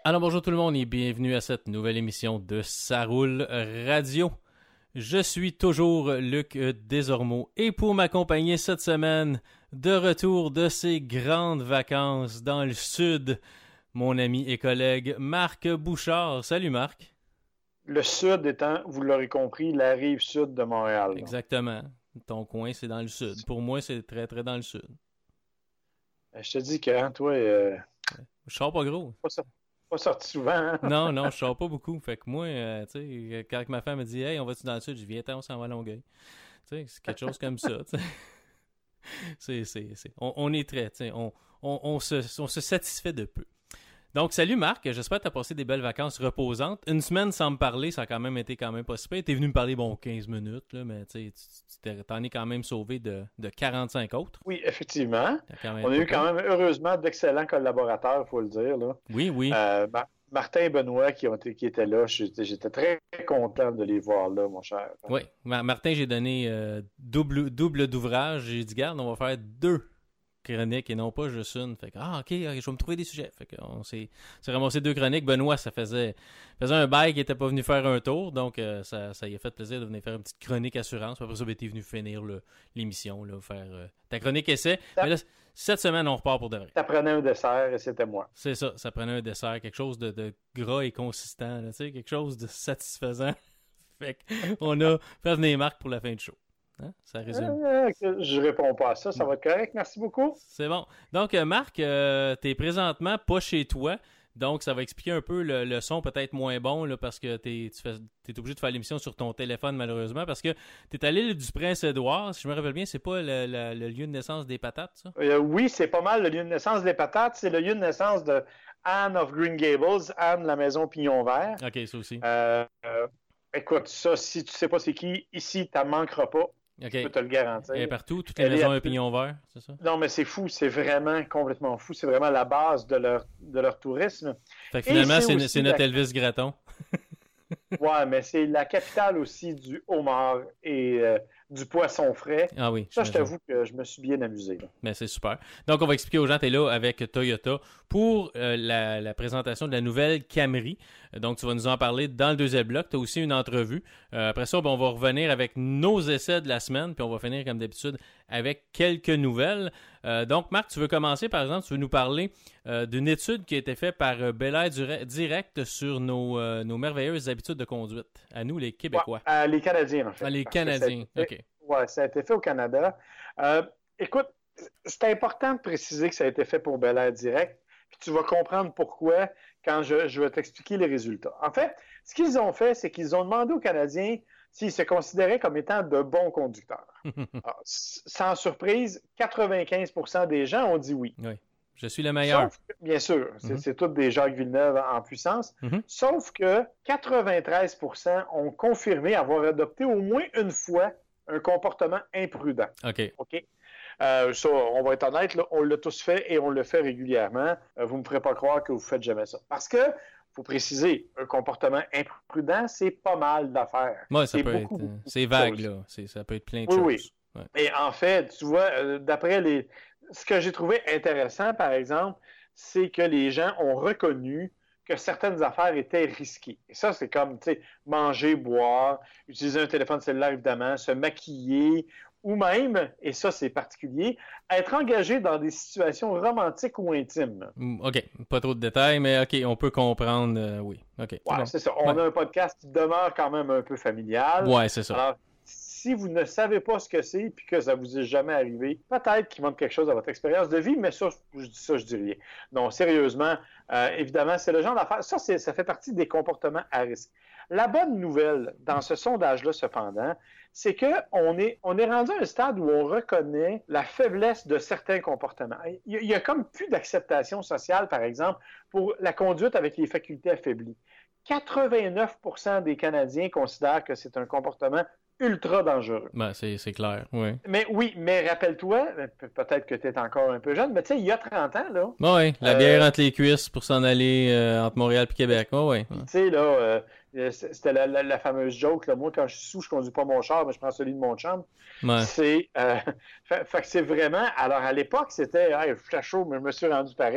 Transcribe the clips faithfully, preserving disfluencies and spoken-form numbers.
Alors bonjour tout le monde et bienvenue à cette nouvelle émission de Ça roule radio. Je suis toujours Luc Desormeaux et pour m'accompagner cette semaine, de retour de ses grandes vacances dans le sud, mon ami et collègue Marc Bouchard. Salut Marc. Le sud étant, vous l'aurez compris, la rive sud de Montréal. Là. Exactement. Ton coin, c'est dans le sud. Pour moi, c'est très très dans le sud. Je te dis que, hein, toi, euh... je sors pas gros. Pas, sorti, pas sorti souvent. Hein? Non, non, je sors pas beaucoup. Fait que moi, euh, tu sais, quand ma femme me dit « Hey, on va-tu dans le sud? » Je dis « Viens, on s'en va à Longueuil. » Tu sais, c'est quelque chose comme ça, tu sais. c'est, c'est, c'est. On, on est très, tu sais, on, on, on, se, on se satisfait de peu. Donc, salut Marc, j'espère que tu as passé des belles vacances reposantes. Une semaine sans me parler, ça a quand même été quand même pas super. Tu es venu me parler, bon, quinze minutes, là, mais tu sais, t'en es quand même sauvé de, de quarante-cinq autres. Oui, effectivement. On a eu quand même, heureusement, d'excellents collaborateurs, il faut le dire. Là. Oui, oui. Euh, Mar- Martin et Benoît qui, ont été, qui étaient là, j'étais, j'étais très content de les voir là, mon cher. Oui, Martin, j'ai donné euh, double, double d'ouvrage. J'ai dit, garde, on va faire deux chroniques et non pas juste une. Fait que, ah, ok, je vais me trouver des sujets. Fait qu'on s'est, s'est ramassé deux chroniques. Benoît, ça faisait, faisait un bail qui n'était pas venu faire un tour, donc euh, ça, ça y a fait plaisir de venir faire une petite chronique assurance. Après ça, ben, t'es venu finir le, l'émission, là, faire euh, ta chronique essai. Ça... Mais là, cette semaine, on repart pour de vrai. Ça prenait un dessert et c'était moi. C'est ça, ça prenait un dessert, quelque chose de, de gras et consistant, là, tu sais, quelque chose de satisfaisant. Fait qu'on a fait venir Marc pour la fin du show. Hein? Ça résume. Euh, je réponds pas à ça, ça va être correct, merci beaucoup. C'est bon. Donc, euh, Marc, euh, tu es présentement pas chez toi, donc ça va expliquer un peu le, le son peut-être moins bon, là, parce que tu es obligé de faire l'émission sur ton téléphone, malheureusement, parce que tu es à l'île du Prince-Édouard, si je me rappelle bien, c'est pas le, le, le lieu de naissance des patates, ça? Euh, oui, c'est pas mal le lieu de naissance des patates, c'est le lieu de naissance de Anne of Green Gables, Anne, la maison Pignon Vert. OK, ça aussi. Euh, euh, écoute, ça, si tu sais pas c'est qui, ici, t'en manqueras pas. Okay. Je peux te le garantir. Elle est partout, toutes les Elle maisons à pignon vert, c'est ça? Non, mais c'est fou, c'est vraiment complètement fou. C'est vraiment la base de leur, de leur tourisme. Fait que finalement, c'est, c'est, c'est notre la... Elvis Gratton. Ouais, mais c'est la capitale aussi du homard et euh, du poisson frais. Ah oui. Ça, je t'avoue que je me suis bien amusé. Mais c'est super. Donc, on va expliquer aux gens, tu es là avec Toyota pour euh, la, la présentation de la nouvelle Camry. Donc, tu vas nous en parler dans le deuxième bloc. Tu as aussi une entrevue. Euh, après ça, ben, on va revenir avec nos essais de la semaine, puis on va finir, comme d'habitude, avec quelques nouvelles. Euh, donc, Marc, tu veux commencer, par exemple, tu veux nous parler euh, d'une étude qui a été faite par euh, Bel Air Direct sur nos, euh, nos merveilleuses habitudes de conduite, à nous, les Québécois. Ouais, euh, les Canadiens, en fait. Ah, les Canadiens, OK. Oui, ça a été fait au Canada. Euh, écoute, c'est important de préciser que ça a été fait pour Bel Air Direct, puis tu vas comprendre pourquoi quand je, je vais t'expliquer les résultats. En fait, ce qu'ils ont fait, c'est qu'ils ont demandé aux Canadiens s'ils se considéraient comme étant de bons conducteurs. Alors, sans surprise, quatre-vingt-quinze pour cent des gens ont dit oui. Oui, je suis le meilleur. Sauf que, bien sûr, c'est, mm-hmm. c'est tous des Jacques Villeneuve en puissance, mm-hmm. sauf que quatre-vingt-treize pour cent ont confirmé avoir adopté au moins une fois un comportement imprudent. OK. OK. Euh, ça, on va être honnête, là, on l'a tous fait et on le fait régulièrement. Euh, vous ne me ferez pas croire que vous ne faites jamais ça. Parce que, il faut préciser, un comportement imprudent, c'est pas mal d'affaires. Oui, ça c'est peut beaucoup, être. beaucoup c'est vague, là. C'est, ça peut être plein de oui, choses. Oui, oui. Et en fait, tu vois, euh, d'après les. Ce que j'ai trouvé intéressant, par exemple, c'est que les gens ont reconnu que certaines affaires étaient risquées. Et ça, c'est comme, tu sais, manger, boire, utiliser un téléphone cellulaire, évidemment, se maquiller, ou même, et ça, c'est particulier, être engagé dans des situations romantiques ou intimes. OK. Pas trop de détails, mais OK, on peut comprendre, euh, oui. OK. Ouais, bon. C'est ça. On ouais. a un podcast qui demeure quand même un peu familial. Ouais, c'est ça. Alors, si vous ne savez pas ce que c'est et que ça vous est jamais arrivé, peut-être qu'il manque quelque chose à votre expérience de vie, mais ça, je dis ça, je dis rien. Non, sérieusement, euh, évidemment, c'est le genre d'affaires. Ça, c'est, ça fait partie des comportements à risque. La bonne nouvelle dans ce sondage-là, cependant, c'est qu'on est, on est rendu à un stade où on reconnaît la faiblesse de certains comportements. Il y a comme plus d'acceptation sociale, par exemple, pour la conduite avec les facultés affaiblies. quatre-vingt-neuf pour cent des Canadiens considèrent que c'est un comportement ultra dangereux. Ben, c'est, c'est clair, oui. Mais oui, mais rappelle-toi, peut-être que tu es encore un peu jeune, mais tu sais, il y a trente ans, là... Oui, la bière euh, entre les cuisses pour s'en aller euh, entre Montréal et Québec, oh, oui. Tu sais, là, euh, c'était la, la, la fameuse joke, là, moi, quand je suis sous, je conduis pas mon char, mais je prends celui de mon chum. Ouais. C'est... Euh, fait, fait que c'est vraiment... Alors, à l'époque, c'était... Hey, je suis chaud, mais je me suis rendu pareil.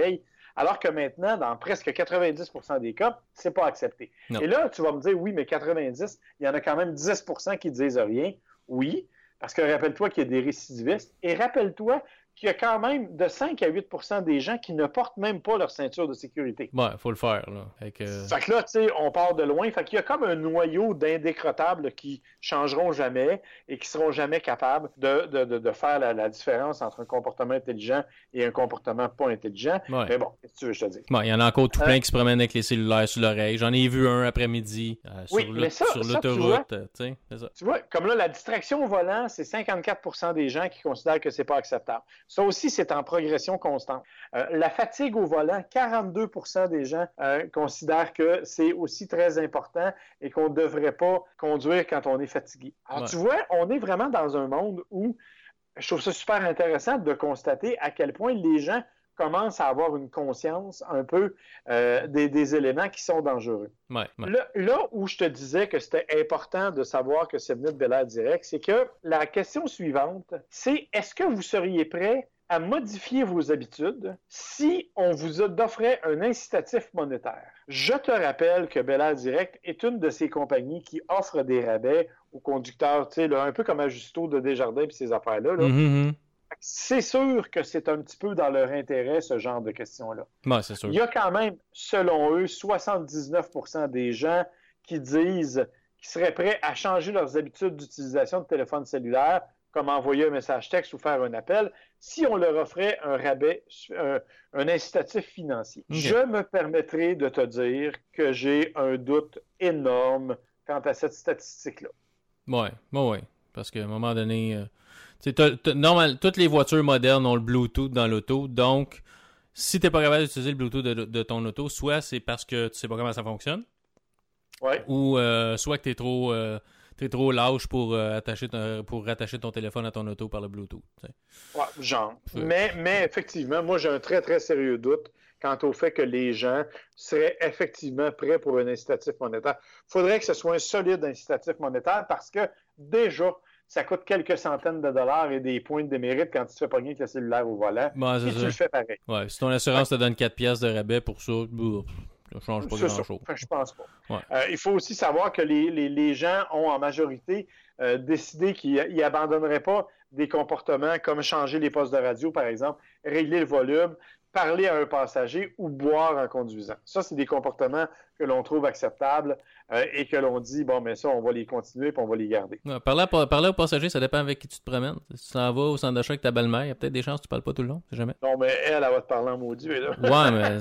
Alors que maintenant, dans presque quatre-vingt-dix pour cent des cas, c'est pas accepté. Non. Et là, tu vas me dire, oui, mais quatre-vingt-dix, il y en a quand même dix pour cent qui disent rien. Oui, parce que rappelle-toi qu'il y a des récidivistes. Et rappelle-toi qu'il y a quand même de cinq à huit pour cent des gens qui ne portent même pas leur ceinture de sécurité. Ouais, il faut le faire. Là. Fait que... fait que là, tu sais, on part de loin. Fait qu'il y a comme un noyau d'indécrottables qui changeront jamais et qui seront jamais capables de, de, de, de faire la, la différence entre un comportement intelligent et un comportement pas intelligent. Ouais. Mais bon, qu'est-ce que tu veux que je te dise? Bon, il y en a encore tout plein euh, qui se promènent avec les cellulaires sur l'oreille. J'en ai vu un après-midi euh, sur, oui, le, mais ça, sur ça, l'autoroute. Tu vois, c'est ça. tu vois, comme là, la distraction au volant, c'est cinquante-quatre pour cent des gens qui considèrent que c'est pas acceptable. Ça aussi, c'est en progression constante. Euh, la fatigue au volant, quarante-deux pour cent des gens euh, considèrent que c'est aussi très important et qu'on ne devrait pas conduire quand on est fatigué. Alors, ouais. tu vois, on est vraiment dans un monde où je trouve ça super intéressant de constater à quel point les gens commencent à avoir une conscience un peu euh, des, des éléments qui sont dangereux. Ouais, ouais. Là, là où je te disais que c'était important de savoir que c'est venu de Bel Air Direct, c'est que la question suivante, c'est est-ce que vous seriez prêt à modifier vos habitudes si on vous offrait un incitatif monétaire? Je te rappelle que Bel Air Direct est une de ces compagnies qui offre des rabais aux conducteurs, tu sais, là, un peu comme Ajusto de Desjardins et ces affaires-là. Là. Mm-hmm. C'est sûr que c'est un petit peu dans leur intérêt, ce genre de questions-là. Ouais, c'est sûr. Il y a quand même, selon eux, soixante-dix-neuf pour cent des gens qui disent qu'ils seraient prêts à changer leurs habitudes d'utilisation de téléphone cellulaire, comme envoyer un message texte ou faire un appel, si on leur offrait un rabais, un, un incitatif financier. Okay. Je me permettrai de te dire que j'ai un doute énorme quant à cette statistique-là. Oui, oui, oui. Parce qu'à un moment donné, euh, t'as, t'as, normal, toutes les voitures modernes ont le Bluetooth dans l'auto, donc si tu n'es pas capable d'utiliser le Bluetooth de, de ton auto, soit c'est parce que tu sais pas comment ça fonctionne, ouais. ou euh, soit que tu es trop... Euh, T'es trop lâche pour, euh, attacher ton, pour rattacher ton téléphone à ton auto par le Bluetooth. T'sais. Ouais, genre. Mais, mais effectivement, moi, j'ai un très, très sérieux doute quant au fait que les gens seraient effectivement prêts pour un incitatif monétaire. Il faudrait que ce soit un solide incitatif monétaire parce que déjà, ça coûte quelques centaines de dollars et des points de démérite quand tu te fais pogner avec le cellulaire au volant. Bon, et ça. tu le fais pareil. Ouais, si ton assurance ouais. te donne quatre piastres de rabais pour ça, bouf. Ça ne change pas c'est grand-chose. Enfin, je pense pas. Ouais. Euh, il faut aussi savoir que les, les, les gens ont en majorité euh, décidé qu'ils n'abandonneraient pas des comportements comme changer les postes de radio, par exemple, régler le volume, parler à un passager ou boire en conduisant. Ça, c'est des comportements que l'on trouve acceptables euh, et que l'on dit, bon, mais ça, on va les continuer et on va les garder. Ouais, parler, à, parler au passager, ça dépend avec qui tu te promènes. Si tu t'en vas au centre d'achat avec ta belle-mère, il y a peut-être des chances que tu ne parles pas tout le long, c'est jamais. Non, mais elle, elle va te parler en maudit. Là. Ouais, mais...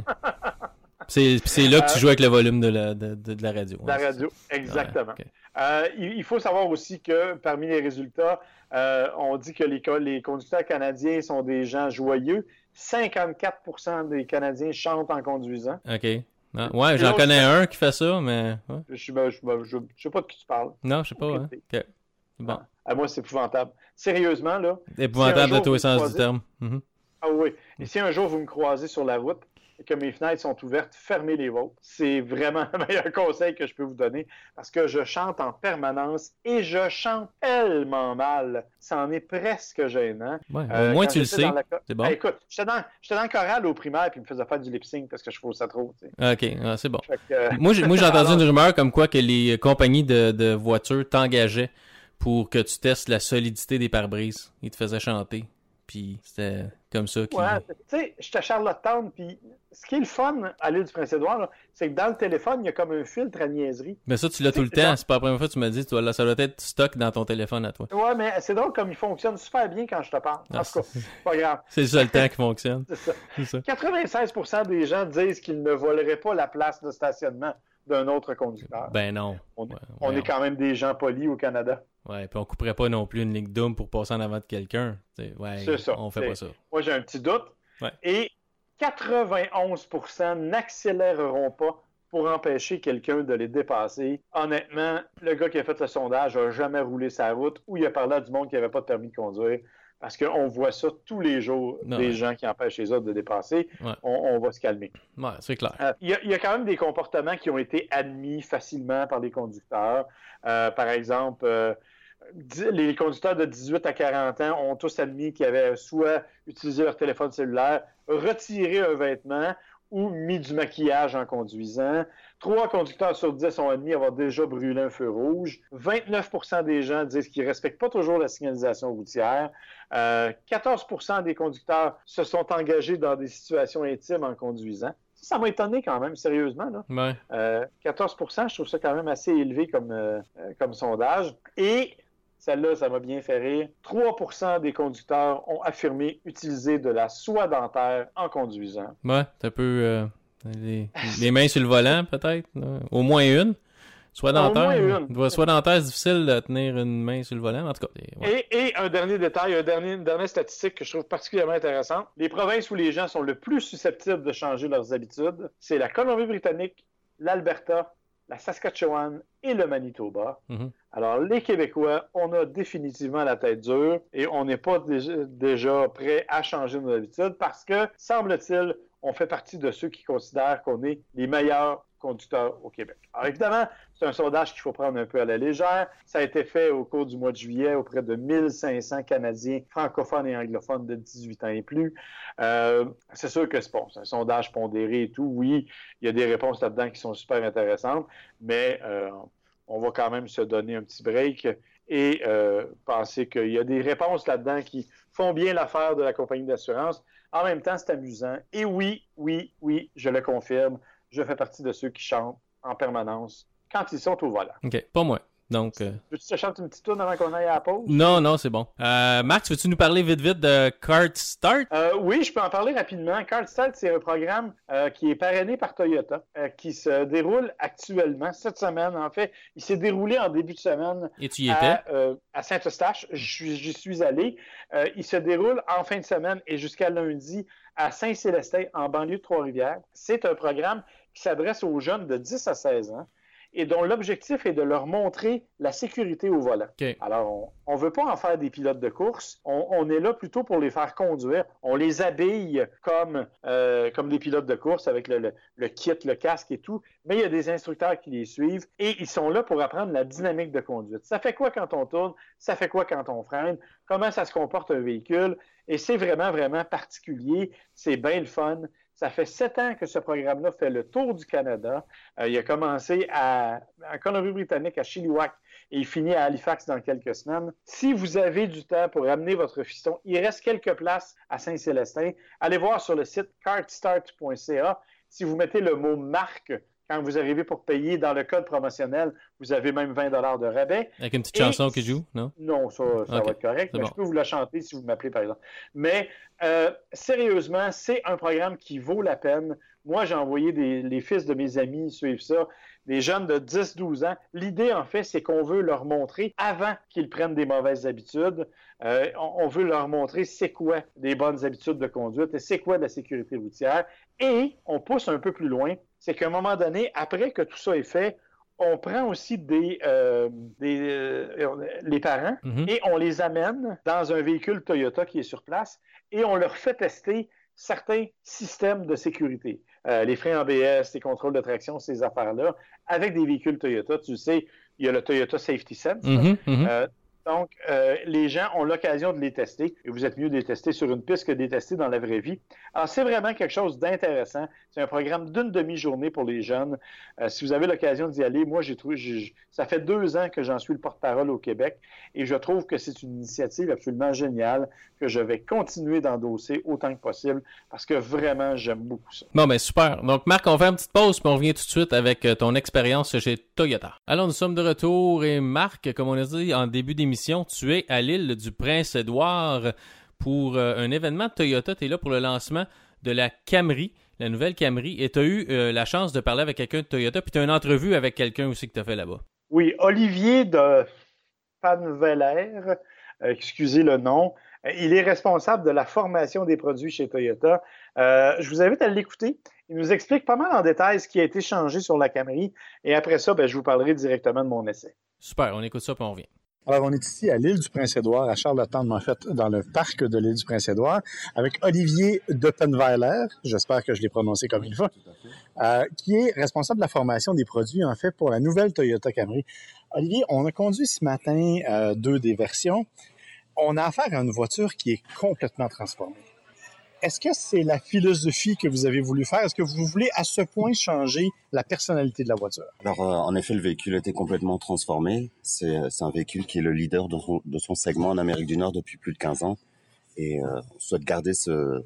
C'est, c'est là que tu joues avec le volume de la, de, de la radio. De la radio, exactement. Ouais, okay. euh, il, il faut savoir aussi que parmi les résultats, euh, on dit que les, les conducteurs canadiens sont des gens joyeux. cinquante-quatre pour cent des Canadiens chantent en conduisant. OK. Ah, ouais, j'en connais un qui fait ça, mais... Ouais. Je ne je, je, je sais pas de qui tu parles. Non, je sais pas. Hein. Okay. Bon. Ah, moi, c'est épouvantable. Sérieusement, là... Épouvantable si de tous les sens du terme. Mm-hmm. Ah oui. Et si un jour vous me croisez sur la route et que mes fenêtres sont ouvertes, fermez les vôtres. C'est vraiment le meilleur conseil que je peux vous donner parce que je chante en permanence et je chante tellement mal. Ça en est presque gênant. Ouais, euh, au moins tu le sais. La... C'est bon. Ah, écoute, j'étais dans, j'étais dans le choral au primaire puis il me faisait faire du lip-sync parce que je trouve ça trop. Tu sais. OK, ah, c'est bon. Que, euh... moi, j'ai, moi, j'ai entendu une rumeur comme quoi que les compagnies de, de voitures t'engageaient pour que tu testes la solidité des pare-brises. Ils te faisaient chanter. Puis c'était comme ça. Qui... Ouais, tu sais, j'étais à Charlottetown, puis ce qui est le fun à l'île du Prince-Édouard, c'est que dans le téléphone, il y a comme un filtre à niaiserie. Mais ça, tu l'as t'sais, tout le temps. Genre... C'est pas la première fois que tu m'as dit, tu vois, ça doit être stock dans ton téléphone à toi. Ouais, mais c'est drôle comme il fonctionne super bien quand je te parle. En ah, tout cas, c'est pas grave. C'est le seul temps qui fonctionne. C'est ça. C'est ça. quatre-vingt-seize pour cent des gens disent qu'ils ne voleraient pas la place de stationnement d'un autre conducteur. Ben non. On, ouais, on ouais, est quand même des gens polis au Canada. Ouais, puis on couperait pas non plus une ligne d'homme pour passer en avant de quelqu'un. T'sais, ouais, c'est ça. On fait c'est... pas ça. Moi, j'ai un petit doute. Ouais. Et quatre-vingt-onze pour cent n'accéléreront pas pour empêcher quelqu'un de les dépasser. Honnêtement, le gars qui a fait le sondage n'a jamais roulé sa route ou il a parlé à du monde qui n'avait pas de permis de conduire. Parce qu'on voit ça tous les jours, non, des ouais. gens qui empêchent les autres de dépasser. Ouais. On, on va se calmer. Ouais, c'est clair. Il euh, y, y a quand même des comportements qui ont été admis facilement par les conducteurs. Euh, par exemple, euh, les conducteurs de dix-huit à quarante ans ont tous admis qu'ils avaient soit utilisé leur téléphone cellulaire, retiré un vêtement ou mis du maquillage en conduisant. Trois conducteurs sur dix ont admis avoir déjà brûlé un feu rouge. vingt-neuf pour cent des gens disent qu'ils ne respectent pas toujours la signalisation routière. Euh, quatorze pour cent des conducteurs se sont engagés dans des situations intimes en conduisant. Ça, ça m'a étonné quand même, sérieusement. Là. Ouais. Euh, quatorze pour cent, je trouve ça quand même assez élevé comme, euh, comme sondage. Et celle-là, ça m'a bien fait rire. trois pour cent des conducteurs ont affirmé utiliser de la soie dentaire en conduisant. Ouais, c'est un peu euh, les, les mains sur le volant, peut-être. Là. Au moins une. Soie dentaire. Au moins une. Soie dentaire, c'est difficile de tenir une main sur le volant. En tout cas. Ouais. Et, et un dernier détail, un dernier, une dernière statistique que je trouve particulièrement intéressante. Les provinces où les gens sont le plus susceptibles de changer leurs habitudes, c'est la Colombie-Britannique, l'Alberta, la Saskatchewan et le Manitoba. Mm-hmm. Alors, les Québécois, on a définitivement la tête dure et on n'est pas déjà, déjà prêt à changer nos habitudes parce que, semble-t-il, on fait partie de ceux qui considèrent qu'on est les meilleurs conducteurs au Québec. Alors, évidemment, c'est un sondage qu'il faut prendre un peu à la légère. Ça a été fait au cours du mois de juillet auprès de mille cinq cents Canadiens francophones et anglophones de dix-huit ans et plus. Euh, c'est sûr que c'est bon, c'est un sondage pondéré et tout. Oui, il y a des réponses là-dedans qui sont super intéressantes, mais euh, on va quand même se donner un petit break et euh, penser qu'il y a des réponses là-dedans qui font bien l'affaire de la compagnie d'assurance. En même temps, c'est amusant. Et oui, oui, oui, je le confirme, je fais partie de ceux qui chantent en permanence quand ils sont au volant. OK, pas moi. Donc, euh... veux-tu te chanter une petite tourne avant qu'on aille à la pause? Non, non, c'est bon. Euh, Max, veux-tu nous parler vite vite de Kart Start? Euh, oui, je peux en parler rapidement. Kart Start, c'est un programme euh, qui est parrainé par Toyota, euh, qui se déroule actuellement, cette semaine, en fait. Il s'est déroulé en début de semaine. Et tu y étais? À, euh, à Saint-Eustache. J'y suis allé. Euh, il se déroule en fin de semaine et jusqu'à lundi à Saint-Célestin, en banlieue de Trois-Rivières. C'est un programme qui s'adresse aux jeunes de dix à seize ans et dont l'objectif est de leur montrer la sécurité au volant. Okay. Alors, on ne veut pas en faire des pilotes de course. On, on est là plutôt pour les faire conduire. On les habille comme, euh, comme des pilotes de course avec le, le, le kit, le casque et tout. Mais il y a des instructeurs qui les suivent et ils sont là pour apprendre la dynamique de conduite. Ça fait quoi quand on tourne? Ça fait quoi quand on freine? Comment ça se comporte un véhicule? Et c'est vraiment, vraiment particulier. C'est bien le fun. Ça fait sept ans que ce programme-là fait le tour du Canada. Euh, il a commencé à, en Colombie-Britannique, à Chilliwack, et il finit à Halifax dans quelques semaines. Si vous avez du temps pour amener votre fiston, il reste quelques places à Saint-Célestin. Allez voir sur le site kartstart point c a. Si vous mettez le mot « marque », quand vous arrivez pour payer dans le code promotionnel, vous avez même vingt dollars de rabais. Avec une petite et... chanson qui joue, non? Non, ça, ça okay. va être correct, mais bon. Je peux vous la chanter si vous m'appelez, par exemple. Mais euh, sérieusement, c'est un programme qui vaut la peine. Moi, j'ai envoyé des, les fils de mes amis suivre ça, des jeunes de dix à douze ans. L'idée, en fait, c'est qu'on veut leur montrer, avant qu'ils prennent des mauvaises habitudes, euh, on, on veut leur montrer c'est quoi des bonnes habitudes de conduite et c'est quoi de la sécurité routière. Et on pousse un peu plus loin, c'est qu'à un moment donné, après que tout ça est fait, on prend aussi des, euh, des euh, les parents mm-hmm. et on les amène dans un véhicule Toyota qui est sur place et on leur fait tester certains systèmes de sécurité. Euh, les freins A B S, les contrôles de traction, ces affaires-là, avec des véhicules Toyota. Tu sais, il y a le Toyota Safety Sense. Mm-hmm, mm-hmm. Euh, donc, euh, les gens ont l'occasion de les tester et vous êtes mieux de les tester sur une piste que de les tester dans la vraie vie. Alors, c'est vraiment quelque chose d'intéressant. C'est un programme d'une demi-journée pour les jeunes. Euh, si vous avez l'occasion d'y aller, moi, j'ai trouvé, j'ai, ça fait deux ans que j'en suis le porte-parole au Québec et je trouve que c'est une initiative absolument géniale que je vais continuer d'endosser autant que possible parce que vraiment, j'aime beaucoup ça. Bon, ben super. Donc, Marc, on fait une petite pause puis on revient tout de suite avec ton expérience chez Toyota. Alors, nous sommes de retour et Marc, comme on a dit en début d'émission, tu es à l'île du Prince-Édouard pour euh, un événement de Toyota. Tu es là pour le lancement de la Camry, la nouvelle Camry. Et tu as eu euh, la chance de parler avec quelqu'un de Toyota, puis tu as une entrevue avec quelqu'un aussi que tu as fait là-bas. Oui, Olivier de Panveller, euh, excusez le nom. Il est responsable de la formation des produits chez Toyota. Euh, je vous invite à l'écouter. Il nous explique pas mal en détail ce qui a été changé sur la Camry. Et après ça, ben, je vous parlerai directement de mon essai. Super, on écoute ça puis on revient. Alors, on est ici à l'île du Prince-Édouard, à Charlottetown, en fait, dans le parc de l'île du Prince-Édouard, avec Olivier Deppenweiler, j'espère que je l'ai prononcé comme il faut, euh, qui est responsable de la formation des produits, en fait, pour la nouvelle Toyota Camry. Olivier, on a conduit ce matin euh, deux des versions. On a affaire à une voiture qui est complètement transformée. Est-ce que c'est la philosophie que vous avez voulu faire? Est-ce que vous voulez à ce point changer la personnalité de la voiture? Alors, euh, en effet, le véhicule a été complètement transformé. C'est, c'est un véhicule qui est le leader de son, de son segment en Amérique du Nord depuis plus de quinze ans. Et euh, on souhaite garder ce...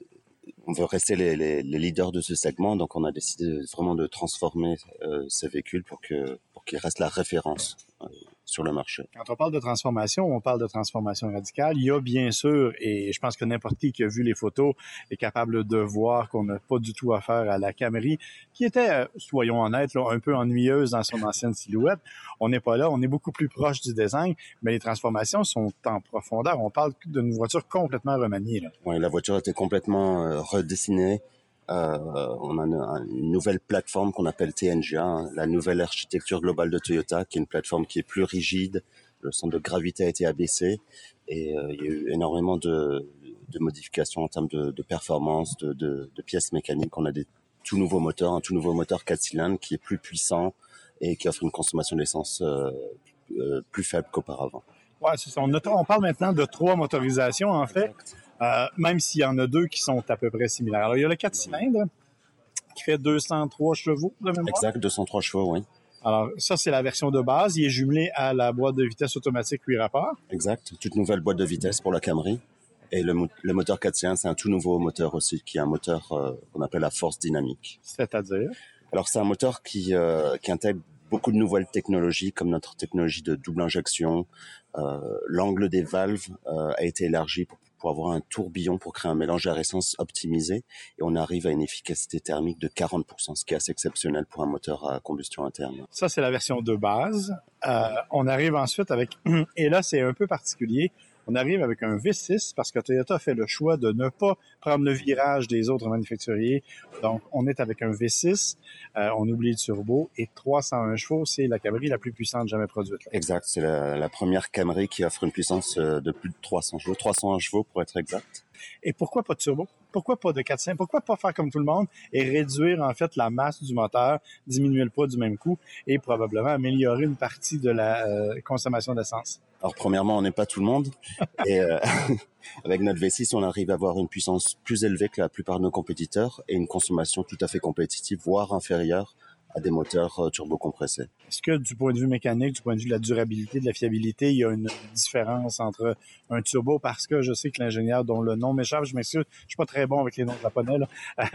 On veut rester les, les, les leaders de ce segment, donc on a décidé vraiment de transformer euh, ce véhicule pour, que, pour qu'il reste la référence euh, sur le marché. Quand on parle de transformation, on parle de transformation radicale. Il y a bien sûr, et je pense que n'importe qui qui a vu les photos est capable de voir qu'on n'a pas du tout affaire à la Camry, qui était, soyons honnêtes, là, un peu ennuyeuse dans son ancienne silhouette. On n'est pas là, on est beaucoup plus proche du design, mais les transformations sont en profondeur. On parle d'une voiture complètement remaniée, là. Oui, la voiture a été complètement euh, redessinée. Euh, on a une, une nouvelle plateforme qu'on appelle T N G A, hein, la nouvelle architecture globale de Toyota, qui est une plateforme qui est plus rigide. Le centre de gravité a été abaissé et euh, il y a eu énormément de, de modifications en termes de, de performance, de, de, de pièces mécaniques. On a des tout nouveaux moteurs, un tout nouveau moteur quatre cylindres qui est plus puissant et qui offre une consommation d'essence euh, euh, plus faible qu'auparavant. Ouais, c'est ça. On, a, on parle maintenant de trois motorisations, en fait. Euh, même s'il y en a deux qui sont à peu près similaires. Alors, il y a le quatre cylindres qui fait deux cent trois chevaux de mémoire. Exact, deux cent trois chevaux, oui. Alors, ça, c'est la version de base. Il est jumelé à la boîte de vitesse automatique huit rapports. Exact, toute nouvelle boîte de vitesse pour la Camry. Et le, le moteur quatre cylindres, c'est un tout nouveau moteur aussi, qui est un moteur euh, qu'on appelle la force dynamique. C'est-à-dire? Alors, c'est un moteur qui, euh, qui intègre beaucoup de nouvelles technologies, comme notre technologie de double injection. Euh, l'angle des valves euh, a été élargi pour pour avoir un tourbillon pour créer un mélange d'air-essence optimisé et on arrive à une efficacité thermique de quarante pour cent, ce qui est assez exceptionnel pour un moteur à combustion interne. Ça, c'est la version de base. Euh, on arrive ensuite avec, et là, c'est un peu particulier, on arrive avec un V six parce que Toyota a fait le choix de ne pas prendre le virage des autres manufacturiers. Donc, on est avec un V six, euh, on oublie le turbo et trois cent un chevaux, c'est la Camry la plus puissante jamais produite. Là. Exact, c'est la, la première Camry qui offre une puissance de plus de trois cents chevaux, trois cent un chevaux pour être exact. Et pourquoi pas de turbo? Pourquoi pas de quatre cylindres? Pourquoi pas faire comme tout le monde et réduire en fait la masse du moteur, diminuer le poids du même coup et probablement améliorer une partie de la euh, consommation d'essence? Alors premièrement, on n'est pas tout le monde et euh, avec notre V six, on arrive à avoir une puissance plus élevée que la plupart de nos compétiteurs et une consommation tout à fait compétitive, voire inférieure à des moteurs euh, turbocompressés. Est-ce que du point de vue mécanique, du point de vue de la durabilité, de la fiabilité, il y a une différence entre un turbo? Parce que je sais que l'ingénieur dont le nom m'échappe, je m'excuse, je suis pas très bon avec les noms japonais, là,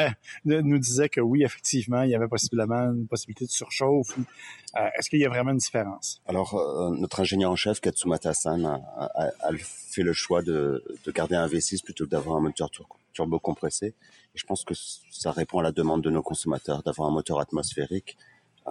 nous disait que oui, effectivement, il y avait possiblement une possibilité de surchauffe. Euh, est-ce qu'il y a vraiment une différence? Alors, euh, notre ingénieur en chef, Katsumata-san, a, a, a fait le choix de, de garder un V six plutôt que d'avoir un moteur tur- turbo-compressé. Et je pense que ça répond à la demande de nos consommateurs d'avoir un moteur atmosphérique. Euh,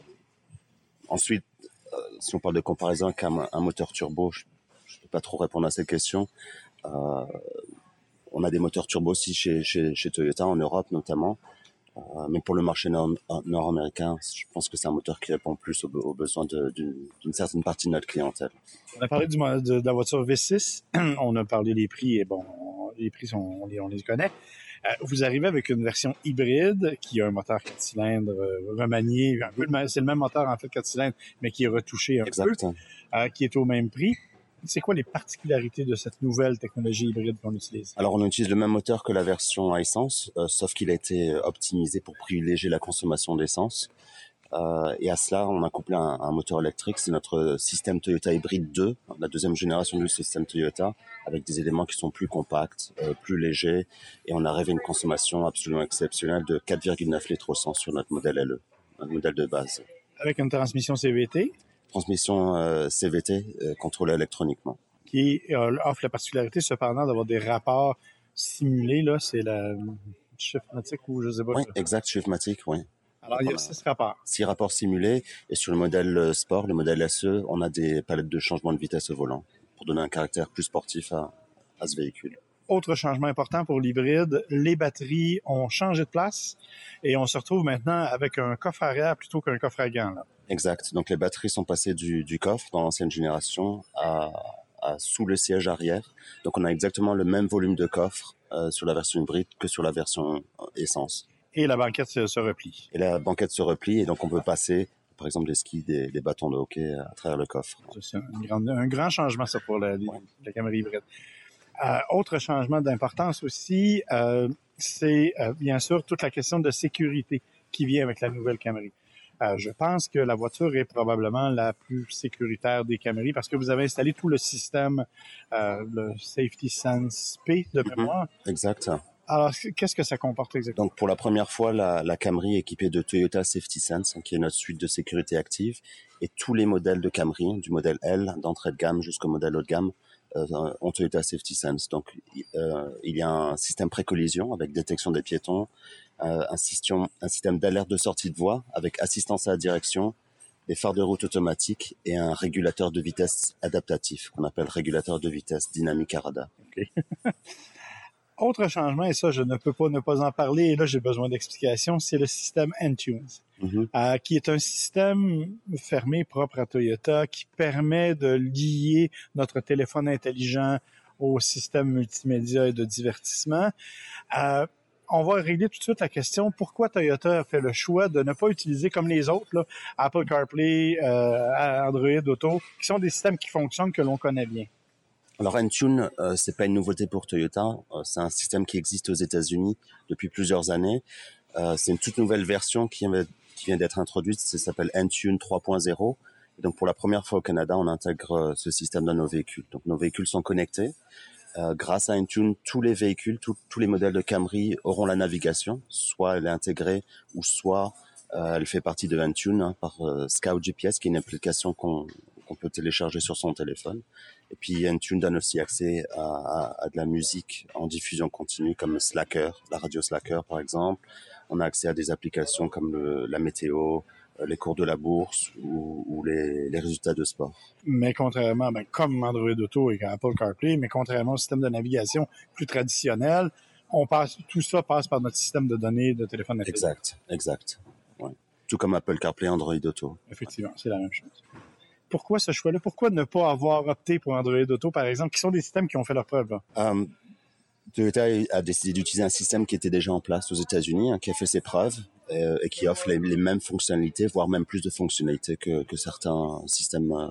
ensuite, euh, si on parle de comparaison avec un, un moteur turbo, je ne peux pas trop répondre à cette question. Euh, on a des moteurs turbo aussi chez, chez, chez Toyota, en Europe notamment. Euh, mais pour le marché nord, nord-américain, je pense que c'est un moteur qui répond plus aux, aux besoins de, d'une, d'une certaine partie de notre clientèle. On a parlé du, de, de la voiture V six, on a parlé des prix, et bon, les prix, sont, on, les, on les connaît. Euh, vous arrivez avec une version hybride qui a un moteur quatre cylindres euh, remanié, un peu, c'est le même moteur en fait quatre cylindres, mais qui est retouché un exact. peu, euh, qui est au même prix. C'est quoi les particularités de cette nouvelle technologie hybride qu'on utilise? Alors, on utilise le même moteur que la version à essence, euh, sauf qu'il a été optimisé pour privilégier la consommation d'essence. Euh, et à cela, on a couplé un, un moteur électrique. C'est notre système Toyota Hybrid deux, la deuxième génération du système Toyota, avec des éléments qui sont plus compacts, euh, plus légers. Et on arrive à une consommation absolument exceptionnelle de quatre virgule neuf litres au cent sur notre modèle L E, notre modèle de base. Avec une transmission C V T? Transmission euh, C V T euh, contrôlée électroniquement. Qui euh, offre la particularité cependant d'avoir des rapports simulés. Là, c'est la Shiftmatic ou je sais pas. Oui, exact, Shiftmatic, oui. Alors, il y a six rapports. Six rapports simulés. Et sur le modèle Sport, le modèle S E, on a des palettes de changement de vitesse au volant pour donner un caractère plus sportif à, à ce véhicule. Autre changement important pour l'hybride, les batteries ont changé de place et on se retrouve maintenant avec un coffre arrière plutôt qu'un coffre à gants. Là. Exact. Donc, les batteries sont passées du, du coffre dans l'ancienne génération à, à sous le siège arrière. Donc, on a exactement le même volume de coffre euh, sur la version hybride que sur la version euh, essence. Et la banquette se, se replie. Et la banquette se replie et donc on peut passer par exemple des skis, des, des bâtons de hockey à travers le coffre. C'est un grand, un grand changement, ça, pour la, ouais. la Camry hybride. Euh, autre changement d'importance aussi, euh, c'est euh, bien sûr toute la question de sécurité qui vient avec la nouvelle Camry. Euh, je pense que la voiture est probablement la plus sécuritaire des Camry parce que vous avez installé tout le système, euh, le Safety Sense P de mémoire. Mm-hmm. Exact. Alors, qu'est-ce que ça comporte exactement? Donc, pour la première fois, la, la Camry est équipée de Toyota Safety Sense, qui est notre suite de sécurité active, et tous les modèles de Camry, du modèle L, d'entrée de gamme jusqu'au modèle haut de gamme, euh, ont Toyota Safety Sense. Donc, euh, il y a un système pré-collision avec détection des piétons, euh, un système, un système d'alerte de sortie de voie avec assistance à la direction, des phares de route automatiques et un régulateur de vitesse adaptatif, qu'on appelle régulateur de vitesse dynamique à radar. Okay. Autre changement, et ça, je ne peux pas ne pas en parler, et là, j'ai besoin d'explications, c'est le système Entune, mm-hmm. euh, qui est un système fermé propre à Toyota qui permet de lier notre téléphone intelligent au système multimédia et de divertissement. Euh, on va régler tout de suite la question, pourquoi Toyota a fait le choix de ne pas utiliser comme les autres, là, Apple CarPlay, euh, Android Auto, qui sont des systèmes qui fonctionnent, que l'on connaît bien. Alors Entune, euh, c'est pas une nouveauté pour Toyota. Euh, c'est un système qui existe aux États-Unis depuis plusieurs années. Euh, c'est une toute nouvelle version qui vient, qui vient d'être introduite. Ça s'appelle Entune trois point zéro. Et donc pour la première fois au Canada, on intègre ce système dans nos véhicules. Donc nos véhicules sont connectés. Euh, grâce à Entune, tous les véhicules, tout, tous les modèles de Camry auront la navigation. Soit elle est intégrée, ou soit euh, elle fait partie de Entune hein, par euh, Scout G P S, qui est une application qu'on qu'on peut télécharger sur son téléphone. Et puis Entune donne aussi accès à, à, à de la musique en diffusion continue comme Slacker, la radio Slacker par exemple. On a accès à des applications comme le, la météo, les cours de la bourse ou, ou les, les résultats de sport. Mais contrairement, ben, comme Android Auto et Apple CarPlay, mais contrairement au système de navigation plus traditionnel, on passe, tout ça passe par notre système de données de téléphone intelligent. Exact, exact. Ouais. Tout comme Apple CarPlay, Android Auto. Effectivement, c'est la même chose. Pourquoi ce choix-là? Pourquoi ne pas avoir opté pour Android Auto, par exemple, qui sont des systèmes qui ont fait leur preuve? Là? Um, Toyota a décidé d'utiliser un système qui était déjà en place aux États-Unis, hein, qui a fait ses preuves euh, et qui offre les, les mêmes fonctionnalités, voire même plus de fonctionnalités que, que certains systèmes euh,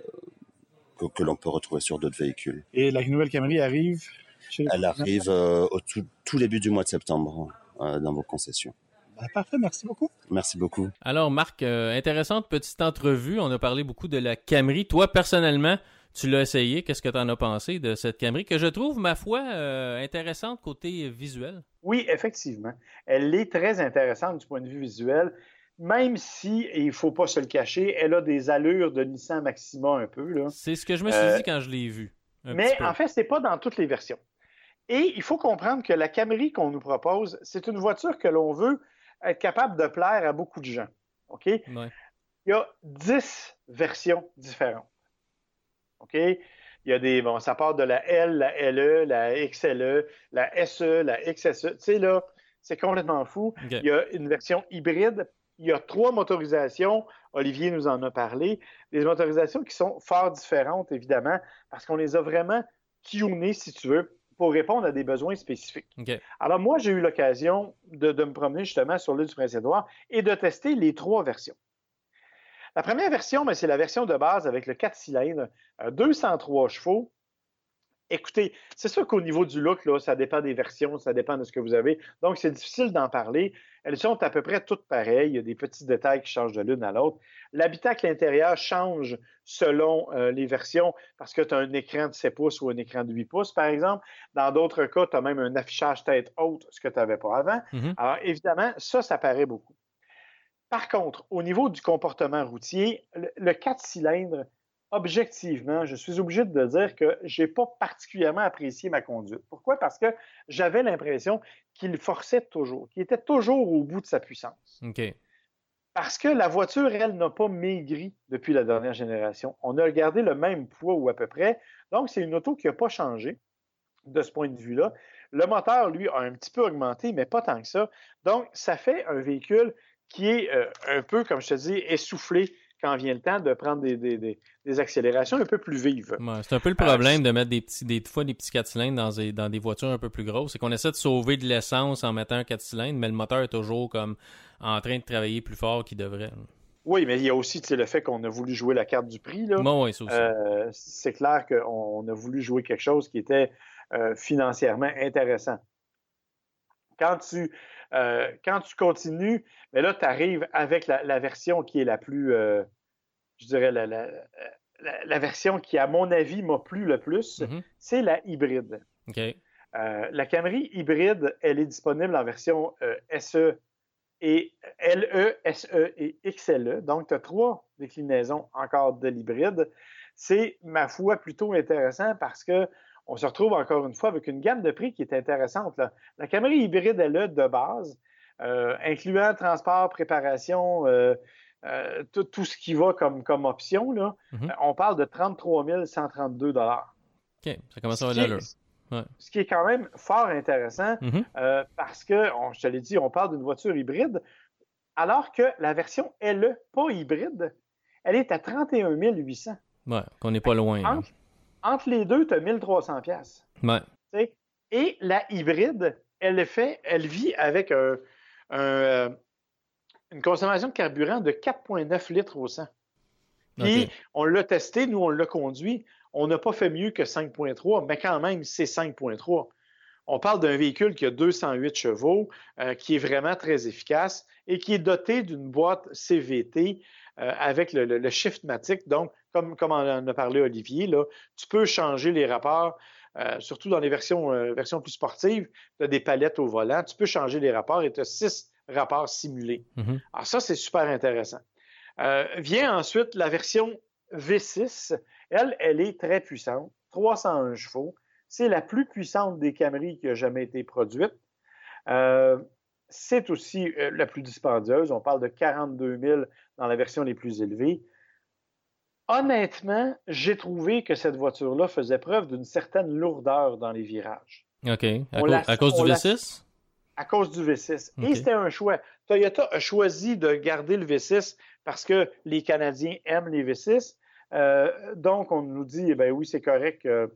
que, que l'on peut retrouver sur d'autres véhicules. Et la nouvelle Camry arrive chez les Elle arrive euh, au tout, tout début du mois de septembre euh, dans vos concessions. Ben, parfait, merci beaucoup. Merci beaucoup. Alors Marc, euh, intéressante petite entrevue. On a parlé beaucoup de la Camry. Toi, personnellement, tu l'as essayé. Qu'est-ce que tu en as pensé de cette Camry que je trouve, ma foi, euh, intéressante côté visuel? Oui, effectivement. Elle est très intéressante du point de vue visuel, même si, et il ne faut pas se le cacher, elle a des allures de Nissan Maxima un peu. Là. C'est ce que je me suis euh, dit quand je l'ai vue. Mais en fait, ce n'est pas dans toutes les versions. Et il faut comprendre que la Camry qu'on nous propose, c'est une voiture que l'on veut être capable de plaire à beaucoup de gens. OK? Ouais. Il y a dix versions différentes. OK? Il y a des. Bon, ça part de la L, la L E, la X L E, la S E, la X S E. Tu sais, là, c'est complètement fou. Okay. Il y a une version hybride. Il y a trois motorisations. Olivier nous en a parlé. Des motorisations qui sont fort différentes, évidemment, parce qu'on les a vraiment tunées, si tu veux, pour répondre à des besoins spécifiques. Okay. Alors, moi, j'ai eu l'occasion de, de me promener justement sur l'île du Prince-Édouard et de tester les trois versions. La première version, ben, c'est la version de base avec le quatre cylindres, euh, deux cent trois chevaux. Écoutez, c'est sûr qu'au niveau du look, là, ça dépend des versions, ça dépend de ce que vous avez. Donc, c'est difficile d'en parler. Elles sont à peu près toutes pareilles. Il y a des petits détails qui changent de l'une à l'autre. L'habitacle intérieur change selon euh, les versions parce que tu as un écran de sept pouces ou un écran de huit pouces, par exemple. Dans d'autres cas, tu as même un affichage tête haute, ce que tu n'avais pas avant. Mm-hmm. Alors, évidemment, ça, ça paraît beaucoup. Par contre, au niveau du comportement routier, le, le quatre cylindres, objectivement, je suis obligé de dire que je n'ai pas particulièrement apprécié ma conduite. Pourquoi? Parce que j'avais l'impression qu'il forçait toujours, qu'il était toujours au bout de sa puissance. OK. Parce que la voiture, elle, n'a pas maigri depuis la dernière génération. On a gardé le même poids ou à peu près. Donc, c'est une auto qui n'a pas changé de ce point de vue-là. Le moteur, lui, a un petit peu augmenté, mais pas tant que ça. Donc, ça fait un véhicule qui est euh, un peu, comme je te dis, essoufflé quand vient le temps de prendre des, des, des, des accélérations un peu plus vives. Ouais, c'est un peu le problème euh, de mettre des petits, des fois des petits quatre cylindres dans des, dans des voitures un peu plus grosses. C'est qu'on essaie de sauver de l'essence en mettant un quatre cylindres, mais le moteur est toujours comme en train de travailler plus fort qu'il devrait. Oui, mais il y a aussi le fait qu'on a voulu jouer la carte du prix. Là. Bon, oui, ça aussi. Euh, c'est clair qu'on a voulu jouer quelque chose qui était euh, financièrement intéressant. Quand tu, euh, quand tu continues, mais là, tu arrives avec la, la version qui est la plus, euh, je dirais, la, la, la, la version qui, à mon avis, m'a plu le plus, mm-hmm. c'est la hybride. OK. Euh, la Camry hybride, elle est disponible en version euh, S E et L E, S E et X L E. Donc, tu as trois déclinaisons encore de l'hybride. C'est, ma foi, plutôt intéressant parce qu'on se retrouve encore une fois avec une gamme de prix qui est intéressante. Là. La Camry hybride L E de base, euh, incluant transport, préparation, euh, euh, tout, tout ce qui va comme, comme option, là, mm-hmm. on parle de trente-trois mille cent trente-deux dollars. OK, ça commence à avoir l'allure. Ouais. Ce qui est quand même fort intéressant mm-hmm. euh, parce que, on, je te l'ai dit, on parle d'une voiture hybride, alors que la version L E, pas hybride, elle est à trente et un mille huit cents. Ouais, qu'on n'est pas loin. Entre, entre les deux, tu as mille trois cents dollars. Ouais. T'sais? Et la hybride, elle fait, elle vit avec un, un, euh, une consommation de carburant de quatre virgule neuf litres au cent. Puis, okay. on l'a testé, nous, on l'a conduit. On n'a pas fait mieux que cinq virgule trois, mais quand même, c'est cinq virgule trois. On parle d'un véhicule qui a deux cent huit chevaux, euh, qui est vraiment très efficace et qui est doté d'une boîte C V T euh, avec le, le, le Shiftmatic. Donc, comme, comme en a parlé Olivier, là, tu peux changer les rapports, euh, surtout dans les versions, euh, versions plus sportives. Tu as des palettes au volant. Tu peux changer les rapports et tu as six rapports simulés. Mm-hmm. Alors ça, c'est super intéressant. Euh, vient ensuite la version V six. Elle, elle est très puissante, trois cent un chevaux. C'est la plus puissante des Camry qui a jamais été produite. Euh, c'est aussi euh, la plus dispendieuse. On parle de quarante-deux mille dans la version les plus élevées. Honnêtement, j'ai trouvé que cette voiture-là faisait preuve d'une certaine lourdeur dans les virages. OK. À, co- la, à cause du V six? La, à cause du V six. Okay. Et c'était un choix. Toyota a choisi de garder le V six parce que les Canadiens aiment les V six. Euh, donc, on nous dit, eh bien oui, c'est correct, euh,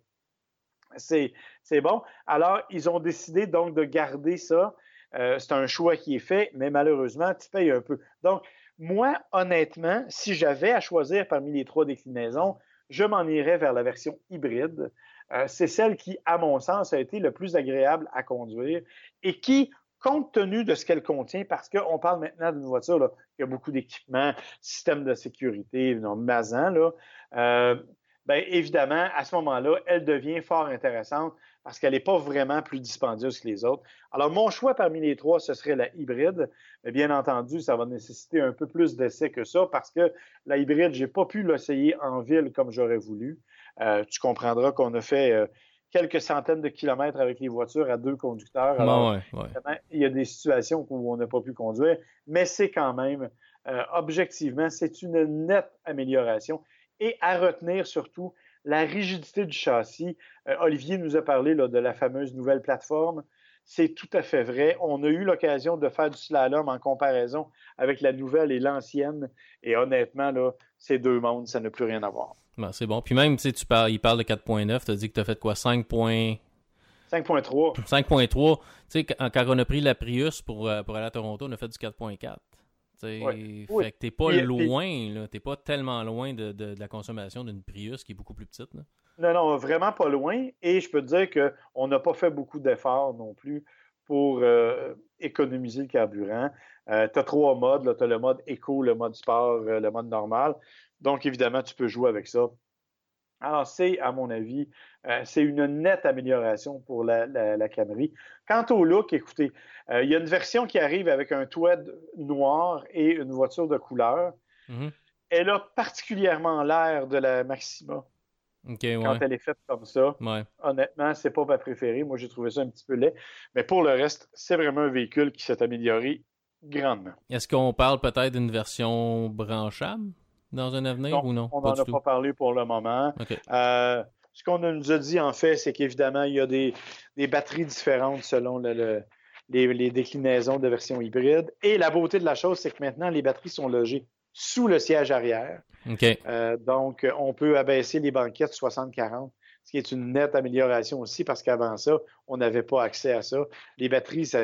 c'est, c'est bon. Alors, ils ont décidé donc de garder ça. Euh, c'est un choix qui est fait, mais malheureusement, tu payes un peu. Donc, moi, honnêtement, si j'avais à choisir parmi les trois déclinaisons, je m'en irais vers la version hybride. Euh, c'est celle qui, à mon sens, a été le plus agréable à conduire et qui, compte tenu de ce qu'elle contient, parce qu'on parle maintenant d'une voiture là, qui a beaucoup d'équipements, système de sécurité, non, Mazan, là, euh, bien évidemment, à ce moment-là, elle devient fort intéressante parce qu'elle n'est pas vraiment plus dispendieuse que les autres. Alors, mon choix parmi les trois, ce serait la hybride. Mais bien entendu, ça va nécessiter un peu plus d'essais que ça parce que la hybride, je n'ai pas pu l'essayer en ville comme j'aurais voulu. Euh, tu comprendras qu'on a fait... Euh, quelques centaines de kilomètres avec les voitures à deux conducteurs. Alors, ouais, ouais. il y a des situations où on n'a pas pu conduire, mais c'est quand même, euh, objectivement, c'est une nette amélioration. Et à retenir surtout la rigidité du châssis. Euh, Olivier nous a parlé là, de la fameuse nouvelle plateforme. C'est tout à fait vrai. On a eu l'occasion de faire du slalom en comparaison avec la nouvelle et l'ancienne. Et honnêtement, là, ces deux mondes, ça n'a plus rien à voir. Ben, c'est bon. Puis même, tu sais, tu parles, il parle de quatre virgule neuf, tu as dit que tu as fait quoi? cinq virgule trois. cinq virgule trois. Tu sais, quand, quand on a pris la Prius pour, pour aller à Toronto, on a fait du quatre virgule quatre. Ouais. Fait oui. que t'es pas puis, loin, puis... là. T'es pas tellement loin de, de, de la consommation d'une Prius qui est beaucoup plus petite. Là. Non, non, vraiment pas loin. Et je peux te dire qu'on n'a pas fait beaucoup d'efforts non plus pour euh, économiser le carburant. Euh, tu as trois modes. Tu as le mode éco, le mode sport, euh, le mode normal. Donc, évidemment, tu peux jouer avec ça. Alors, c'est, à mon avis, euh, c'est une nette amélioration pour la, la, la Camry. Quant au look, écoutez, euh, il y a une version qui arrive avec un toit noir et une voiture de couleur. Mm-hmm. Elle a particulièrement l'air de la Maxima. Okay, ouais. Quand elle est faite comme ça. Ouais. Honnêtement, c'est pas ma préférée. Moi, j'ai trouvé ça un petit peu laid. Mais pour le reste, c'est vraiment un véhicule qui s'est amélioré grandement. Est-ce qu'on parle peut-être d'une version branchable dans un avenir non, ou non? On n'en a tout. pas parlé pour le moment. Okay. Euh, ce qu'on nous a dit, en fait, c'est qu'évidemment, il y a des, des batteries différentes selon le, le, les, les déclinaisons de version hybride. Et la beauté de la chose, c'est que maintenant, les batteries sont logées sous le siège arrière. Okay. Euh, donc, on peut abaisser les banquettes soixante quarante, ce qui est une nette amélioration aussi parce qu'avant ça, on n'avait pas accès à ça. Les batteries, ça,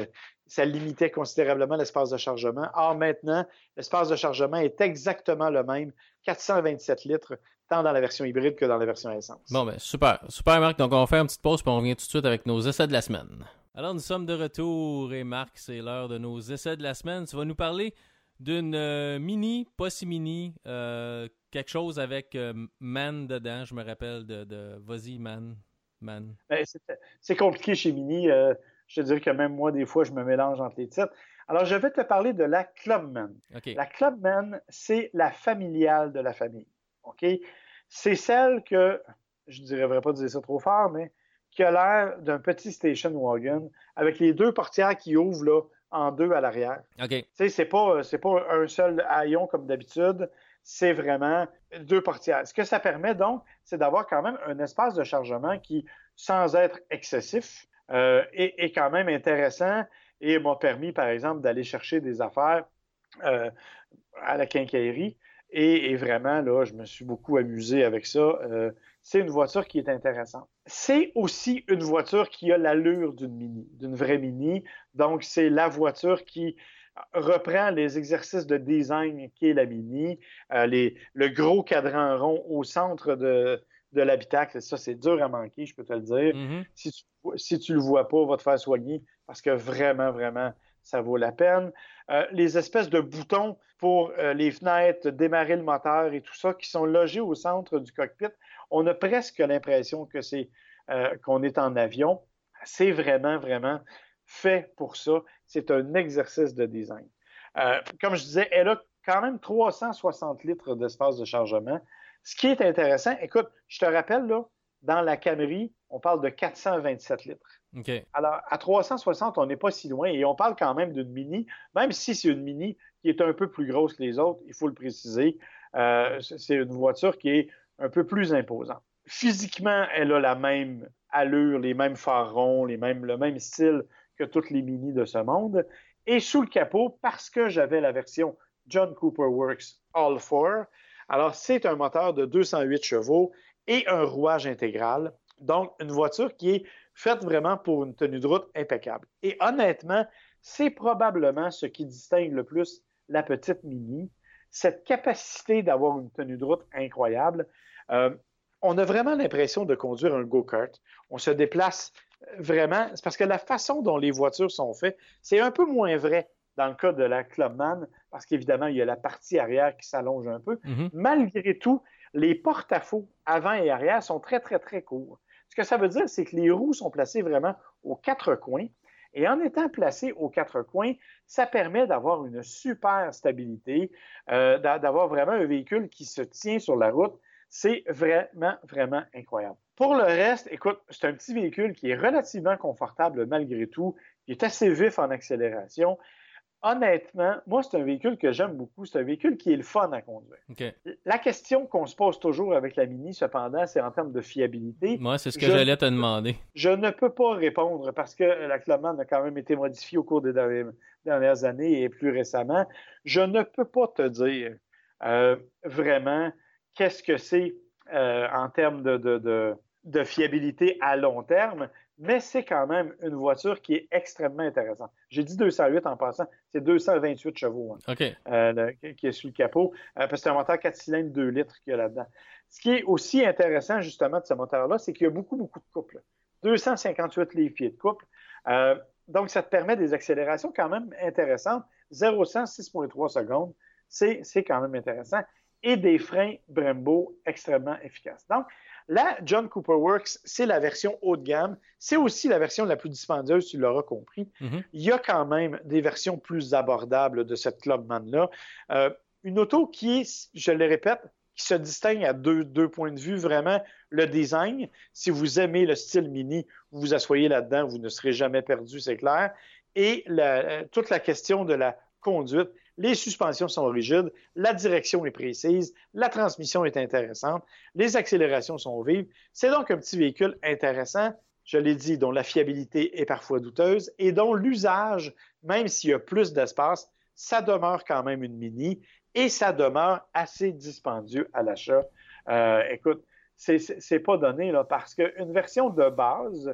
ça limitait considérablement l'espace de chargement. Or, maintenant, l'espace de chargement est exactement le même, quatre cent vingt-sept litres, tant dans la version hybride que dans la version essence. Bon, ben super. Super, Marc. Donc, on va faire une petite pause puis on revient tout de suite avec nos essais de la semaine. Alors, nous sommes de retour et Marc, c'est l'heure de nos essais de la semaine. Tu vas nous parler d'une euh, mini, pas si mini, euh, quelque chose avec euh, Man dedans. Je me rappelle de, de Vas-y, Man. Man. Ben, c'est, c'est compliqué chez Mini. Euh, je te dirais que même moi, des fois, je me mélange entre les titres. Alors, je vais te parler de la Clubman. Okay. La Clubman, c'est la familiale de la famille. OK? C'est celle que, je ne devrais pas dire ça trop fort, mais qui a l'air d'un petit station wagon avec les deux portières qui ouvrent là, en deux à l'arrière. Okay. Tu sais, c'est pas, c'est pas un seul haillon comme d'habitude. C'est vraiment deux portières. Ce que ça permet donc, c'est d'avoir quand même un espace de chargement qui, sans être excessif, euh, est, est quand même intéressant et m'a permis, par exemple, d'aller chercher des affaires euh, à la quincaillerie. Et, et vraiment, là, je me suis beaucoup amusé avec ça. Euh, c'est une voiture qui est intéressante. C'est aussi une voiture qui a l'allure d'une Mini, d'une vraie Mini. Donc, c'est la voiture qui reprend les exercices de design qu'est la Mini, euh, les, le gros cadran rond au centre de, de l'habitacle. Ça, c'est dur à manquer, je peux te le dire. Mm-hmm. Si tu, si tu le vois pas, va te faire soigner parce que vraiment, vraiment, ça vaut la peine. Euh, les espèces de boutons pour euh, les fenêtres, démarrer le moteur et tout ça qui sont logés au centre du cockpit, on a presque l'impression que c'est euh, qu'on est en avion. C'est vraiment, vraiment fait pour ça. C'est un exercice de design. Euh, comme je disais, elle a quand même trois cent soixante litres d'espace de chargement. Ce qui est intéressant, écoute, je te rappelle, là, dans la Camry, on parle de quatre cent vingt-sept litres. Okay. Alors, à trois cent soixante, on n'est pas si loin et on parle quand même d'une Mini, même si c'est une Mini qui est un peu plus grosse que les autres, il faut le préciser. Euh, c'est une voiture qui est un peu plus imposante. Physiquement, elle a la même allure, les mêmes phares ronds, les mêmes, le même style que toutes les Mini de ce monde. Et sous le capot, parce que j'avais la version John Cooper Works All four, alors c'est un moteur de deux cent huit chevaux et un rouage intégral. Donc, une voiture qui est faite vraiment pour une tenue de route impeccable. Et honnêtement, c'est probablement ce qui distingue le plus la petite Mini, cette capacité d'avoir une tenue de route incroyable. Euh, on a vraiment l'impression de conduire un go-kart. On se déplace vraiment, c'est parce que la façon dont les voitures sont faites, c'est un peu moins vrai dans le cas de la Clubman, parce qu'évidemment, il y a la partie arrière qui s'allonge un peu. Mm-hmm. Malgré tout, les porte-à-faux avant et arrière sont très, très, très courts. Ce que ça veut dire, c'est que les roues sont placées vraiment aux quatre coins. Et en étant placées aux quatre coins, ça permet d'avoir une super stabilité, euh, d'avoir vraiment un véhicule qui se tient sur la route. C'est vraiment, vraiment incroyable. Pour le reste, écoute, c'est un petit véhicule qui est relativement confortable malgré tout, qui est assez vif en accélération. Honnêtement, moi, c'est un véhicule que j'aime beaucoup. C'est un véhicule qui est le fun à conduire. Okay. La question qu'on se pose toujours avec la Mini, cependant, c'est en termes de fiabilité. Moi, c'est ce que je, j'allais te demander. Je ne peux pas répondre parce que la Clubman a quand même été modifiée au cours des dernières, dernières années et plus récemment. Je ne peux pas te dire euh, vraiment qu'est-ce que c'est euh, en termes de, de, de, de fiabilité à long terme, mais c'est quand même une voiture qui est extrêmement intéressante. J'ai dit deux cent huit en passant, c'est deux cent vingt-huit chevaux hein, okay. euh, le, qui est sur le capot, euh, parce que c'est un moteur quatre cylindres deux litres qu'il y a là-dedans. Ce qui est aussi intéressant justement de ce moteur-là, c'est qu'il y a beaucoup, beaucoup de couple. deux cent cinquante-huit livres-pieds de couple. Euh, donc, ça te permet des accélérations quand même intéressantes. zéro à cent, six virgule trois secondes, c'est, c'est quand même intéressant. Et des freins Brembo extrêmement efficaces. Donc, la John Cooper Works, c'est la version haut de gamme. C'est aussi la version la plus dispendieuse, tu l'auras compris. Mm-hmm. Il y a quand même des versions plus abordables de cette Clubman-là. Euh, une auto qui est, je le répète, qui se distingue à deux, deux points de vue. Vraiment, le design. Si vous aimez le style Mini, vous vous asseyez là-dedans, vous ne serez jamais perdu, c'est clair. Et la, toute la question de la conduite. Les suspensions sont rigides, la direction est précise, la transmission est intéressante, les accélérations sont vives. C'est donc un petit véhicule intéressant, je l'ai dit, dont la fiabilité est parfois douteuse et dont l'usage, même s'il y a plus d'espace, ça demeure quand même une Mini et ça demeure assez dispendieux à l'achat. Euh, écoute, c'est, c'est, c'est pas donné là, parce qu'une version de base,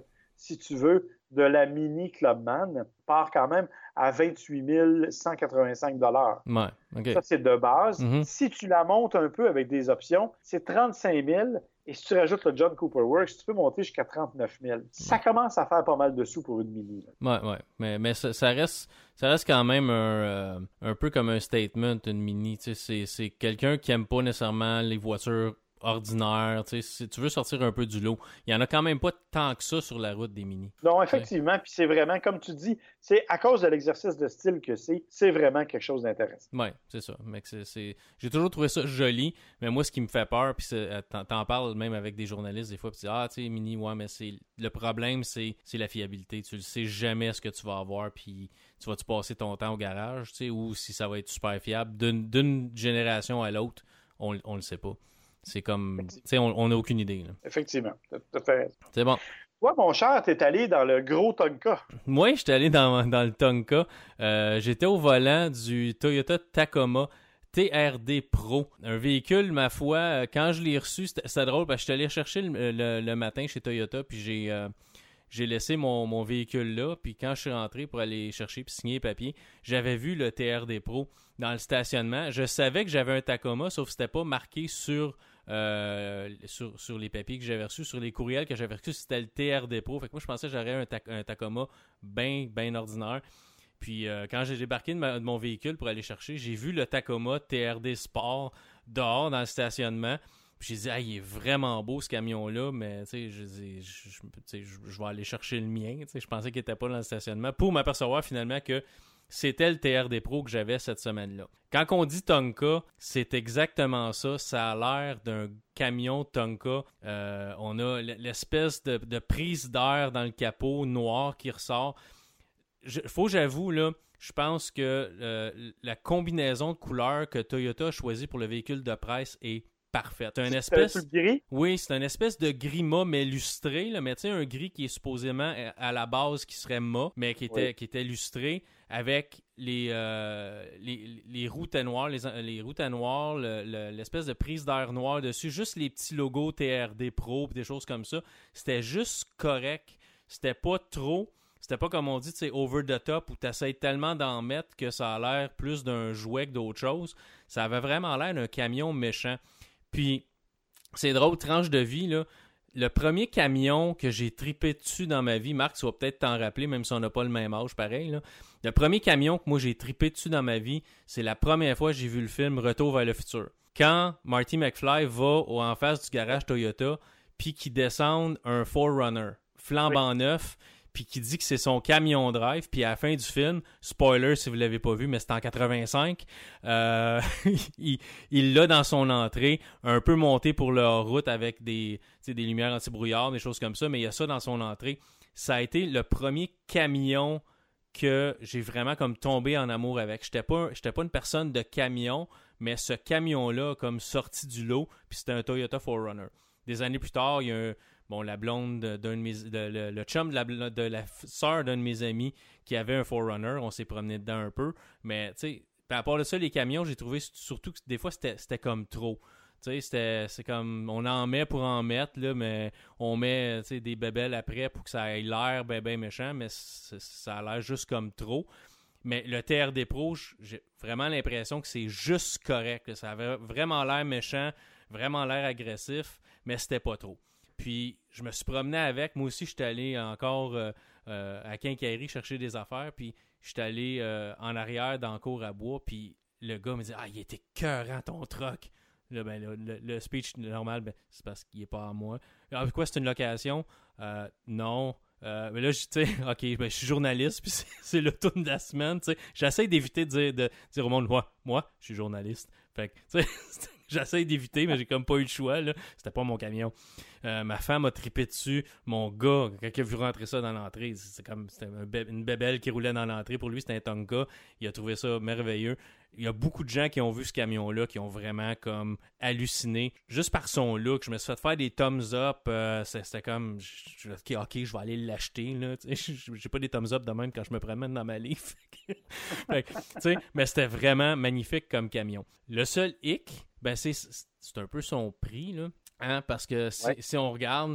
si tu veux, de la Mini Clubman part quand même à vingt-huit mille cent quatre-vingt-cinq dollars. Ouais, okay. Ça, c'est de base. Mm-hmm. Si tu la montes un peu avec des options, c'est trente-cinq mille. Et si tu rajoutes le John Cooper Works, tu peux monter jusqu'à trente-neuf mille. Ça ouais. commence à faire pas mal de sous pour une Mini. Là. Ouais, ouais. Mais, mais ça, ça, reste, ça reste quand même un, euh, un peu comme un statement, une Mini. Tu sais, c'est, c'est quelqu'un qui aime pas nécessairement les voitures ordinaire, tu sais, si tu veux sortir un peu du lot. Il n'y en a quand même pas tant que ça sur la route des Mini. Non, effectivement, puis c'est vraiment, comme tu dis, c'est à cause de l'exercice de style que c'est, c'est vraiment quelque chose d'intéressant. Oui, c'est ça. Mec, c'est, c'est... J'ai toujours trouvé ça joli, mais moi, ce qui me fait peur, puis t'en, t'en parles même avec des journalistes des fois, puis tu dis, ah, tu sais, Mini, ouais, mais c'est le problème, c'est, c'est la fiabilité. Tu ne sais jamais ce que tu vas avoir, puis tu vas-tu passer ton temps au garage, tu sais, ou si ça va être super fiable. D'une, d'une génération à l'autre, on ne le sait pas. C'est comme, tu sais, on n'a aucune idée. Là. Effectivement, tout à fait raison. C'est bon. Toi, mon cher, t'es allé dans le gros Tonka. Moi, j'étais allé dans, dans le Tonka. Euh, j'étais au volant du Toyota Tacoma T R D Pro. Un véhicule, ma foi, quand je l'ai reçu, c'était, c'était drôle parce que j'étais allé chercher le, le, le matin chez Toyota, puis j'ai, euh, j'ai laissé mon, mon véhicule là, puis quand je suis rentré pour aller chercher puis signer les papiers, j'avais vu le T R D Pro dans le stationnement. Je savais que j'avais un Tacoma, sauf que c'était pas marqué sur... Euh, sur, sur les papiers que j'avais reçus, sur les courriels que j'avais reçus, c'était le T R D Pro. Fait que moi, je pensais que j'aurais un, ta- un Tacoma bien ben ordinaire. Puis euh, quand j'ai débarqué de, ma, de mon véhicule pour aller chercher, j'ai vu le Tacoma T R D Sport dehors dans le stationnement. Puis j'ai dit, ah, il est vraiment beau ce camion-là, mais tu sais, je, je, je, je, je vais aller chercher le mien. Je pensais qu'il n'était pas dans le stationnement pour m'apercevoir finalement que c'était le T R D Pro que j'avais cette semaine-là. Quand on dit Tonka, c'est exactement ça. Ça a l'air d'un camion Tonka. Euh, on a l'espèce de, de prise d'air dans le capot noir qui ressort. Je, faut que j'avoue, là, je pense que euh, la combinaison de couleurs que Toyota a choisie pour le véhicule de presse est parfaite. C'est un espèce... C'est un gris? Oui, c'est un espèce de gris mat, mais lustré. Là, mais tu sais, un gris qui est supposément à la base qui serait mat, mais qui était, oui. qui était lustré avec les, euh, les, les routes noires, les, les routes noires, le, le, l'espèce de prise d'air noir dessus, juste les petits logos T R D Pro et des choses comme ça. C'était juste correct. C'était pas trop... C'était pas comme on dit, c'est over the top où tu essaies tellement d'en mettre que ça a l'air plus d'un jouet que d'autre chose. Ça avait vraiment l'air d'un camion méchant. Puis, c'est drôle, tranche de vie, là. Le premier camion que j'ai tripé dessus dans ma vie, Marc, tu vas peut-être t'en rappeler, même si on n'a pas le même âge, pareil, là. Le premier camion que moi j'ai tripé dessus dans ma vie, c'est la première fois que j'ai vu le film Retour vers le futur. Quand Marty McFly va au, en face du garage Toyota, puis qu'il descend un four runner, flambant oui. neuf, puis qui dit que c'est son camion drive, puis à la fin du film, spoiler si vous l'avez pas vu, mais c'est en quatre-vingt-cinq, euh, il, il l'a dans son entrée, un peu monté pour leur route avec des, des lumières anti-brouillard, des choses comme ça, mais il y a ça dans son entrée. Ça a été le premier camion que j'ai vraiment comme tombé en amour avec. J'étais pas, j'étais pas une personne de camion, mais ce camion-là comme sorti du lot, puis c'était un Toyota four runner. Des années plus tard, il y a un... Bon, la blonde d'un de mes... De, le, le chum de la, de la sœur d'un de mes amis qui avait un four runner, on s'est promené dedans un peu, mais tu sais, à part de ça, les camions, j'ai trouvé surtout que des fois, c'était, c'était comme trop. Tu sais, c'était, c'est comme, on en met pour en mettre, là, mais on met, tu sais, des bébelles après pour que ça ait l'air ben, ben méchant, mais ça a l'air juste comme trop. Mais le T R D Pro, j'ai vraiment l'impression que c'est juste correct. Là. Ça avait vraiment l'air méchant, vraiment l'air agressif, mais c'était pas trop. Puis, je me suis promené avec. Moi aussi, je suis allé encore euh, euh, à Quincaillerie chercher des affaires. Puis, je suis allé euh, en arrière dans le cours à bois. Puis, le gars me dit « Ah, il était écœurant ton truck. » Là, ben, le, le, le speech normal, ben, c'est parce qu'il n'est pas à moi. Ah, quoi, c'est une location? Euh, non. Euh, mais là, tu sais, OK, ben, je suis journaliste. Puis, c'est, c'est le tour de la semaine. Tu sais, j'essaie d'éviter de dire, de dire au monde « Moi, moi, je suis journaliste. » Fait que, tu sais, j'essaie d'éviter, mais j'ai comme pas eu le choix, là. C'était pas mon camion. Euh, ma femme a trippé dessus. Mon gars, quand il a vu rentrer ça dans l'entrée, c'est comme c'était un bé- une bébelle qui roulait dans l'entrée. Pour lui, c'était un Tonka. Il a trouvé ça merveilleux. Il y a beaucoup de gens qui ont vu ce camion-là, qui ont vraiment comme halluciné. Juste par son look, je me suis fait faire des thumbs up. Euh, c'était comme, je, OK, OK, je vais aller l'acheter, là. J'ai pas des thumbs up de même quand je me promène dans ma Leaf. Fait que, tu sais, mais c'était vraiment magnifique comme camion. Le seul hic, ben c'est, c'est un peu son prix, là. Hein, parce que si, ouais. si on regarde,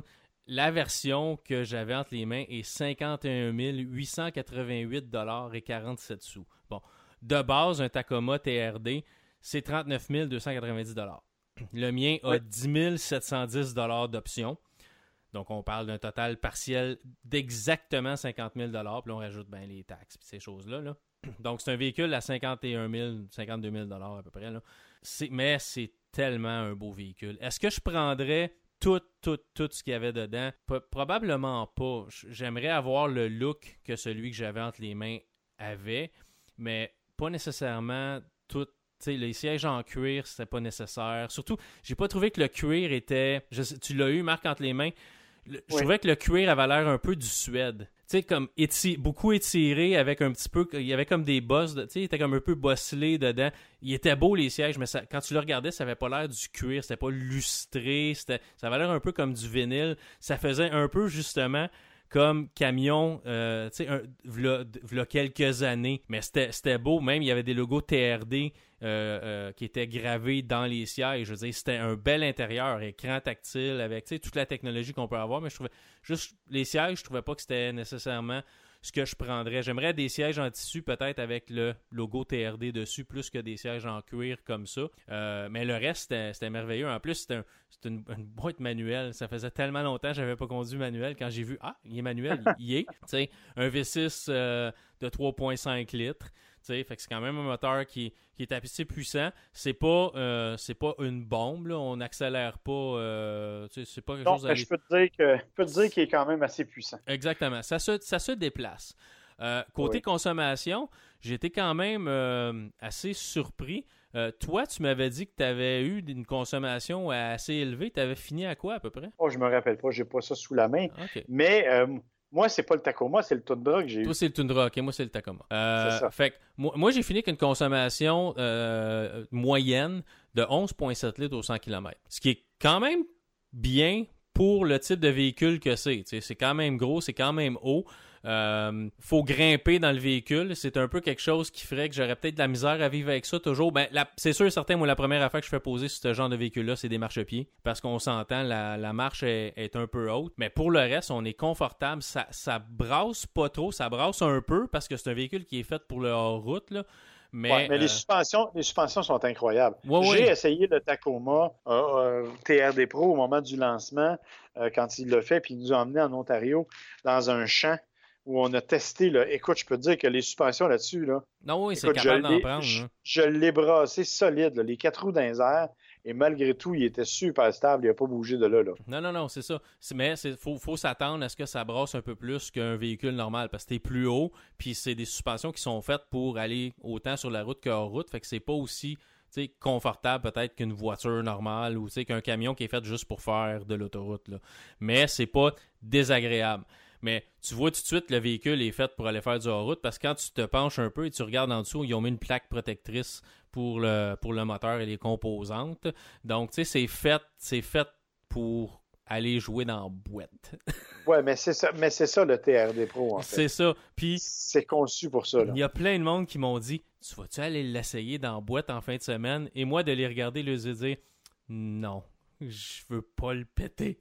la version que j'avais entre les mains est cinquante et un mille huit cent quatre-vingt-huit dollars et quarante-sept sous. Bon, de base, un Tacoma T R D, c'est trente-neuf mille deux cent quatre-vingt-dix dollars. Le mien a oui. dix mille sept cent dix dollars d'options. Donc, on parle d'un total partiel d'exactement cinquante mille dollars. Puis là, on rajoute ben, les taxes et ces choses-là. Là. Donc, c'est un véhicule à cinquante et un mille, cinquante-deux mille dollars à peu près. Là. C'est, mais c'est tellement un beau véhicule. Est-ce que je prendrais tout, tout, tout ce qu'il y avait dedans? P- probablement pas. J'aimerais avoir le look que celui que j'avais entre les mains avait, mais pas nécessairement tout. Tu sais, les sièges en cuir, c'était pas nécessaire. Surtout, j'ai pas trouvé que le cuir était... Je sais, tu l'as eu, Marc, entre les mains. Le, je oui. trouvais que le cuir avait l'air un peu du suède. Tu sais, comme éti- beaucoup étiré avec un petit peu... Il y avait comme des bosses, tu sais, il était comme un peu bosselé dedans. Il était beau, les sièges, mais ça, quand tu le regardais, ça avait pas l'air du cuir. C'était pas lustré. C'était, ça avait l'air un peu comme du vinyle. Ça faisait un peu, justement... comme camion, euh, tu sais, v'là, v'là quelques années. Mais c'était, c'était beau. Même, il y avait des logos T R D euh, euh, qui étaient gravés dans les sièges. Je veux dire, c'était un bel intérieur, écran tactile avec, tu sais, toute la technologie qu'on peut avoir. Mais je trouvais juste les sièges, je trouvais pas que c'était nécessairement ce que je prendrais. J'aimerais des sièges en tissu, peut-être avec le logo T R D dessus, plus que des sièges en cuir comme ça. Euh, mais le reste, c'était, c'était merveilleux. En plus, c'était, un, c'était une, une boîte manuelle. Ça faisait tellement longtemps que je n'avais pas conduit manuel. Quand j'ai vu, ah, il est manuel, il y est. Tu sais, un V six euh, de trois virgule cinq litres. Fait que c'est quand même un moteur qui, qui est assez puissant. C'est pas, euh, c'est pas une bombe, là. On n'accélère pas. Euh, c'est pas quelque non, chose d'aller... je peux te dire que je peux te dire qu'il est quand même assez puissant. Exactement. Ça se, ça se déplace. Euh, côté oui. consommation, j'étais quand même euh, assez surpris. Euh, toi, tu m'avais dit que tu avais eu une consommation assez élevée. Tu avais fini à quoi à peu près? Oh, je me rappelle pas. J'ai pas ça sous la main. Okay. Mais. Euh, Moi, c'est pas le Tacoma, c'est le Tundra que j'ai eu. Toi, c'est le Tundra, ok. Moi, c'est le Tacoma. Euh, c'est ça. Fait que, moi, moi, j'ai fini avec une consommation euh, moyenne de onze virgule sept litres au cent kilomètres. Ce qui est quand même bien pour le type de véhicule que c'est. T'sais, c'est quand même gros, c'est quand même haut. Euh, faut grimper dans le véhicule. C'est un peu quelque chose qui ferait que j'aurais peut-être de la misère à vivre avec ça toujours. Ben, la, c'est sûr et certain, moi, la première affaire que je fais poser sur ce genre de véhicule-là, c'est des marchepieds. Parce qu'on s'entend, la, la marche est, est un peu haute. Mais pour le reste, on est confortable. Ça, ça brasse pas trop. Ça brasse un peu parce que c'est un véhicule qui est fait pour le hors-route, là. Mais, ouais, mais euh... les, suspensions, les suspensions sont incroyables. Ouais, J'ai ouais. essayé le Tacoma euh, euh, T R D Pro au moment du lancement, euh, quand il l'a fait, puis il nous a emmenés en Ontario dans un champ où on a testé. Là. Écoute, je peux te dire que les suspensions là-dessus, là, non, oui, écoute, c'est capable je d'en l'ai, prendre. Je, hein. je l'ai brassé solide, là, les quatre roues dans les airs, et malgré tout, il était super stable, il n'a pas bougé de là. là. Non, non, non, c'est ça. C'est, mais il faut, faut s'attendre à ce que ça brasse un peu plus qu'un véhicule normal, parce que t'es plus haut, puis c'est des suspensions qui sont faites pour aller autant sur la route qu'hors route, fait que c'est pas aussi confortable peut-être qu'une voiture normale ou qu'un camion qui est fait juste pour faire de l'autoroute. Là. Mais c'est pas désagréable. Mais tu vois tout de suite, le véhicule est fait pour aller faire du hors-route parce que quand tu te penches un peu et tu regardes en dessous, ils ont mis une plaque protectrice pour le, pour le moteur et les composantes. Donc, tu sais, c'est fait, c'est fait pour aller jouer dans la boîte. Ouais, mais c'est ça, mais c'est ça le T R D Pro, en fait. C'est ça. Puis, c'est conçu pour ça. Il y a plein de monde qui m'ont dit, tu vas-tu aller l'essayer dans la boîte en fin de semaine? Et moi, de les regarder, leur dire, non, je veux pas le péter.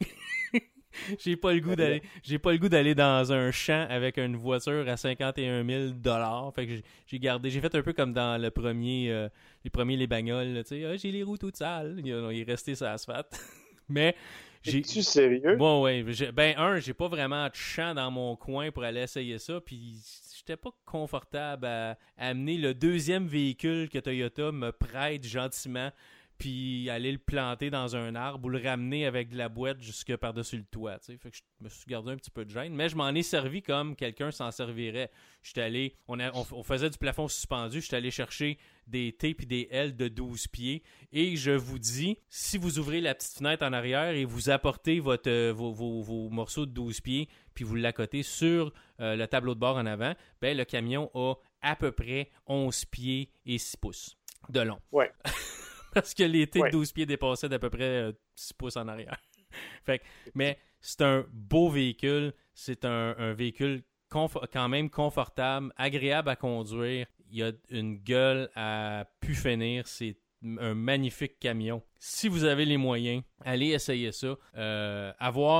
J'ai pas le goût d'aller j'ai pas le goût d'aller dans un champ avec une voiture à cinquante et un mille dollars. Fait que j'ai, j'ai gardé, j'ai fait un peu comme dans le premier euh, les premiers les bagnoles, tu sais, ah, j'ai les roues toutes sales, il est resté sur l'asphalte. Mais j'ai Es-tu sérieux? Bon ouais, j'ai, ben un, j'ai pas vraiment de champ dans mon coin pour aller essayer ça, puis j'étais pas confortable à, à amener le deuxième véhicule que Toyota me prête gentiment. Puis aller le planter dans un arbre ou le ramener avec de la boîte jusque par-dessus le toit. T'sais. Fait que je me suis gardé un petit peu de gêne, mais je m'en ai servi comme quelqu'un s'en servirait. J'étais allé, on, a, on, on faisait du plafond suspendu, j'étais allé chercher des T puis des L de douze pieds et je vous dis, si vous ouvrez la petite fenêtre en arrière et vous apportez votre, euh, vos, vos, vos morceaux de douze pieds puis vous l'accotez sur euh, le tableau de bord en avant, ben le camion a à peu près onze pieds et six pouces de long. Ouais. Parce que les T de ouais. douze pieds dépassaient d'à peu près euh, six pouces en arrière. Fait que, mais c'est un beau véhicule. C'est un, un véhicule conf- quand même confortable, agréable à conduire. Il y a une gueule à pu finir. C'est un magnifique camion. Si vous avez les moyens, allez essayer ça. Euh, avoir...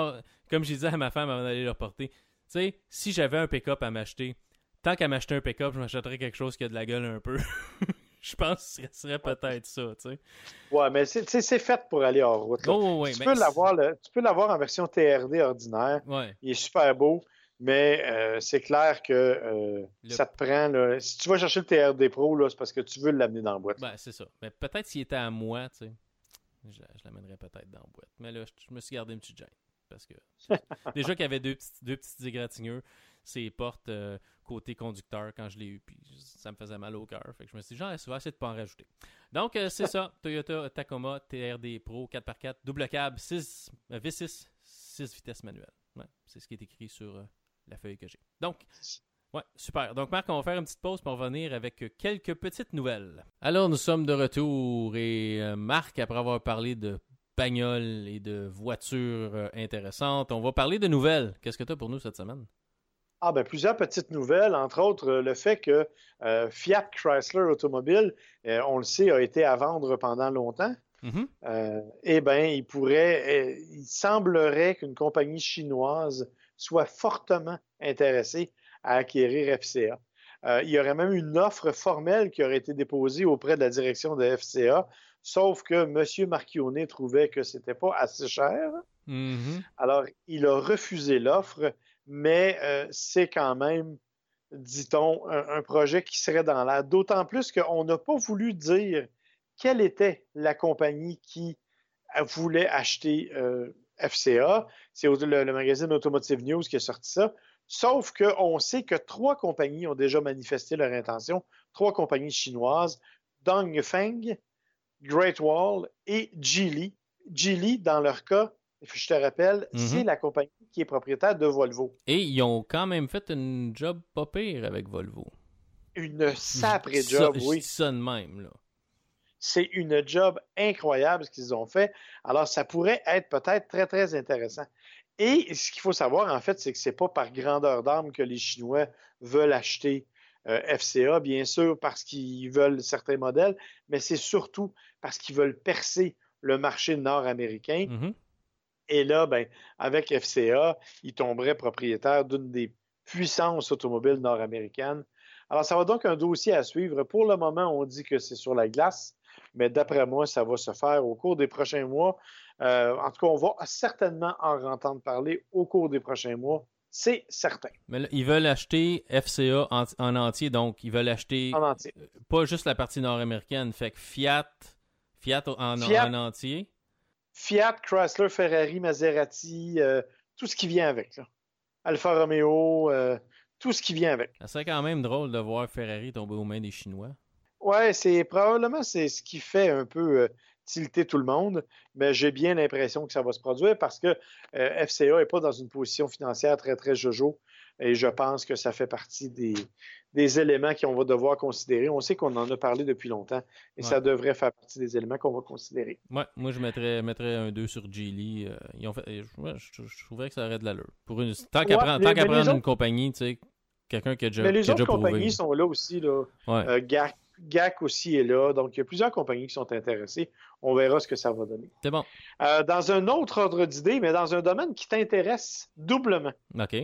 comme j'ai dit à ma femme avant d'aller le porter, tu sais, si j'avais un pick-up à m'acheter, tant qu'à m'acheter un pick-up, je m'achèterais quelque chose qui a de la gueule un peu. Je pense que ce serait peut-être ça, tu sais. Ouais, mais c'est, c'est fait pour aller hors route. Oh, ouais, tu, ben, peux l'avoir, le, tu peux l'avoir en version T R D ordinaire. Ouais. Il est super beau, mais euh, c'est clair que euh, le... ça te prend. Là, si tu vas chercher le T R D Pro, là, c'est parce que tu veux l'amener dans la boîte. Ben, c'est ça. Mais peut-être s'il était à moi, tu sais, je, je l'amènerais peut-être dans la boîte. Mais là, je, je me suis gardé une petite gêne. Parce que déjà qu'il y avait deux petits, deux petits égratignures, ces portes euh, côté conducteur quand je l'ai eu, puis ça me faisait mal au cœur. Fait que je me suis dit, genre, je vais essayer de pas en rajouter. Donc, euh, c'est ça, Toyota Tacoma T R D Pro quatre par quatre, double cab, six, euh, V six, six vitesses manuelles. Ouais, c'est ce qui est écrit sur euh, la feuille que j'ai. Donc, ouais, super. Donc, Marc, on va faire une petite pause pour revenir avec quelques petites nouvelles. Alors, nous sommes de retour et euh, Marc, après avoir parlé de bagnoles et de voitures euh, intéressantes. On va parler de nouvelles. Qu'est-ce que tu as pour nous cette semaine? Ah ben plusieurs petites nouvelles, entre autres euh, le fait que euh, Fiat Chrysler Automobile, euh, on le sait, a été à vendre pendant longtemps. Mm-hmm. Euh, eh bien, il pourrait, euh, il semblerait qu'une compagnie chinoise soit fortement intéressée à acquérir F C A. Euh, il y aurait même une offre formelle qui aurait été déposée auprès de la direction de F C A, sauf que M. Marchionnet trouvait que c'était pas assez cher. Mm-hmm. Alors, il a refusé l'offre, mais euh, c'est quand même, dit-on, un, un projet qui serait dans l'air. D'autant plus qu'on n'a pas voulu dire quelle était la compagnie qui voulait acheter euh, F C A. C'est le, le magazine Automotive News qui a sorti ça. Sauf qu'on sait que trois compagnies ont déjà manifesté leur intention. Trois compagnies chinoises, Dongfeng, Great Wall et Geely. Geely, dans leur cas, je te rappelle, mm-hmm. c'est la compagnie qui est propriétaire de Volvo. Et ils ont quand même fait une job pas pire avec Volvo. Une saprée job, ça, oui. Je dis ça de même, là. C'est une job incroyable ce qu'ils ont fait. Alors, ça pourrait être peut-être très, très intéressant. Et ce qu'il faut savoir, en fait, c'est que c'est pas par grandeur d'âme que les Chinois veulent acheter euh, F C A, bien sûr, parce qu'ils veulent certains modèles, mais c'est surtout parce qu'ils veulent percer le marché nord-américain. Mm-hmm. Et là, ben, avec F C A, ils tomberaient propriétaires d'une des puissances automobiles nord-américaines. Alors, ça va donc un dossier à suivre. Pour le moment, on dit que c'est sur la glace, mais d'après moi, ça va se faire au cours des prochains mois. Euh, en tout cas, on va certainement en entendre parler au cours des prochains mois. C'est certain. Mais là, ils veulent acheter F C A en, en entier, donc ils veulent acheter en entier. Pas juste la partie nord-américaine. Fait que Fiat, Fiat en, Fiat, en entier. Fiat, Chrysler, Ferrari, Maserati, euh, tout ce qui vient avec. Là. Alfa Romeo, euh, tout ce qui vient avec. Ça serait quand même drôle de voir Ferrari tomber aux mains des Chinois. Ouais, c'est probablement c'est ce qui fait un peu euh, tilter tout le monde, mais j'ai bien l'impression que ça va se produire parce que euh, F C A n'est pas dans une position financière très, très jojo et je pense que ça fait partie des, des éléments qu'on va devoir considérer. On sait qu'on en a parlé depuis longtemps et ouais. ça devrait faire partie des éléments qu'on va considérer. Ouais, moi je mettrais, mettrais un deux sur Geely. Euh, ils ont fait, ouais, je, je trouverais que ça aurait de l'allure. Pour une, tant qu'à ouais, prendre, tant qu'à prendre une autres... compagnie, tu sais, quelqu'un qui a déjà Mais les qui a autres déjà compagnies prouvé. sont là aussi, là. Ouais. Euh, G A C, G A C aussi est là. Donc, il y a plusieurs compagnies qui sont intéressées. On verra ce que ça va donner. C'est bon. Euh, dans un autre ordre d'idée, mais dans un domaine qui t'intéresse doublement. OK.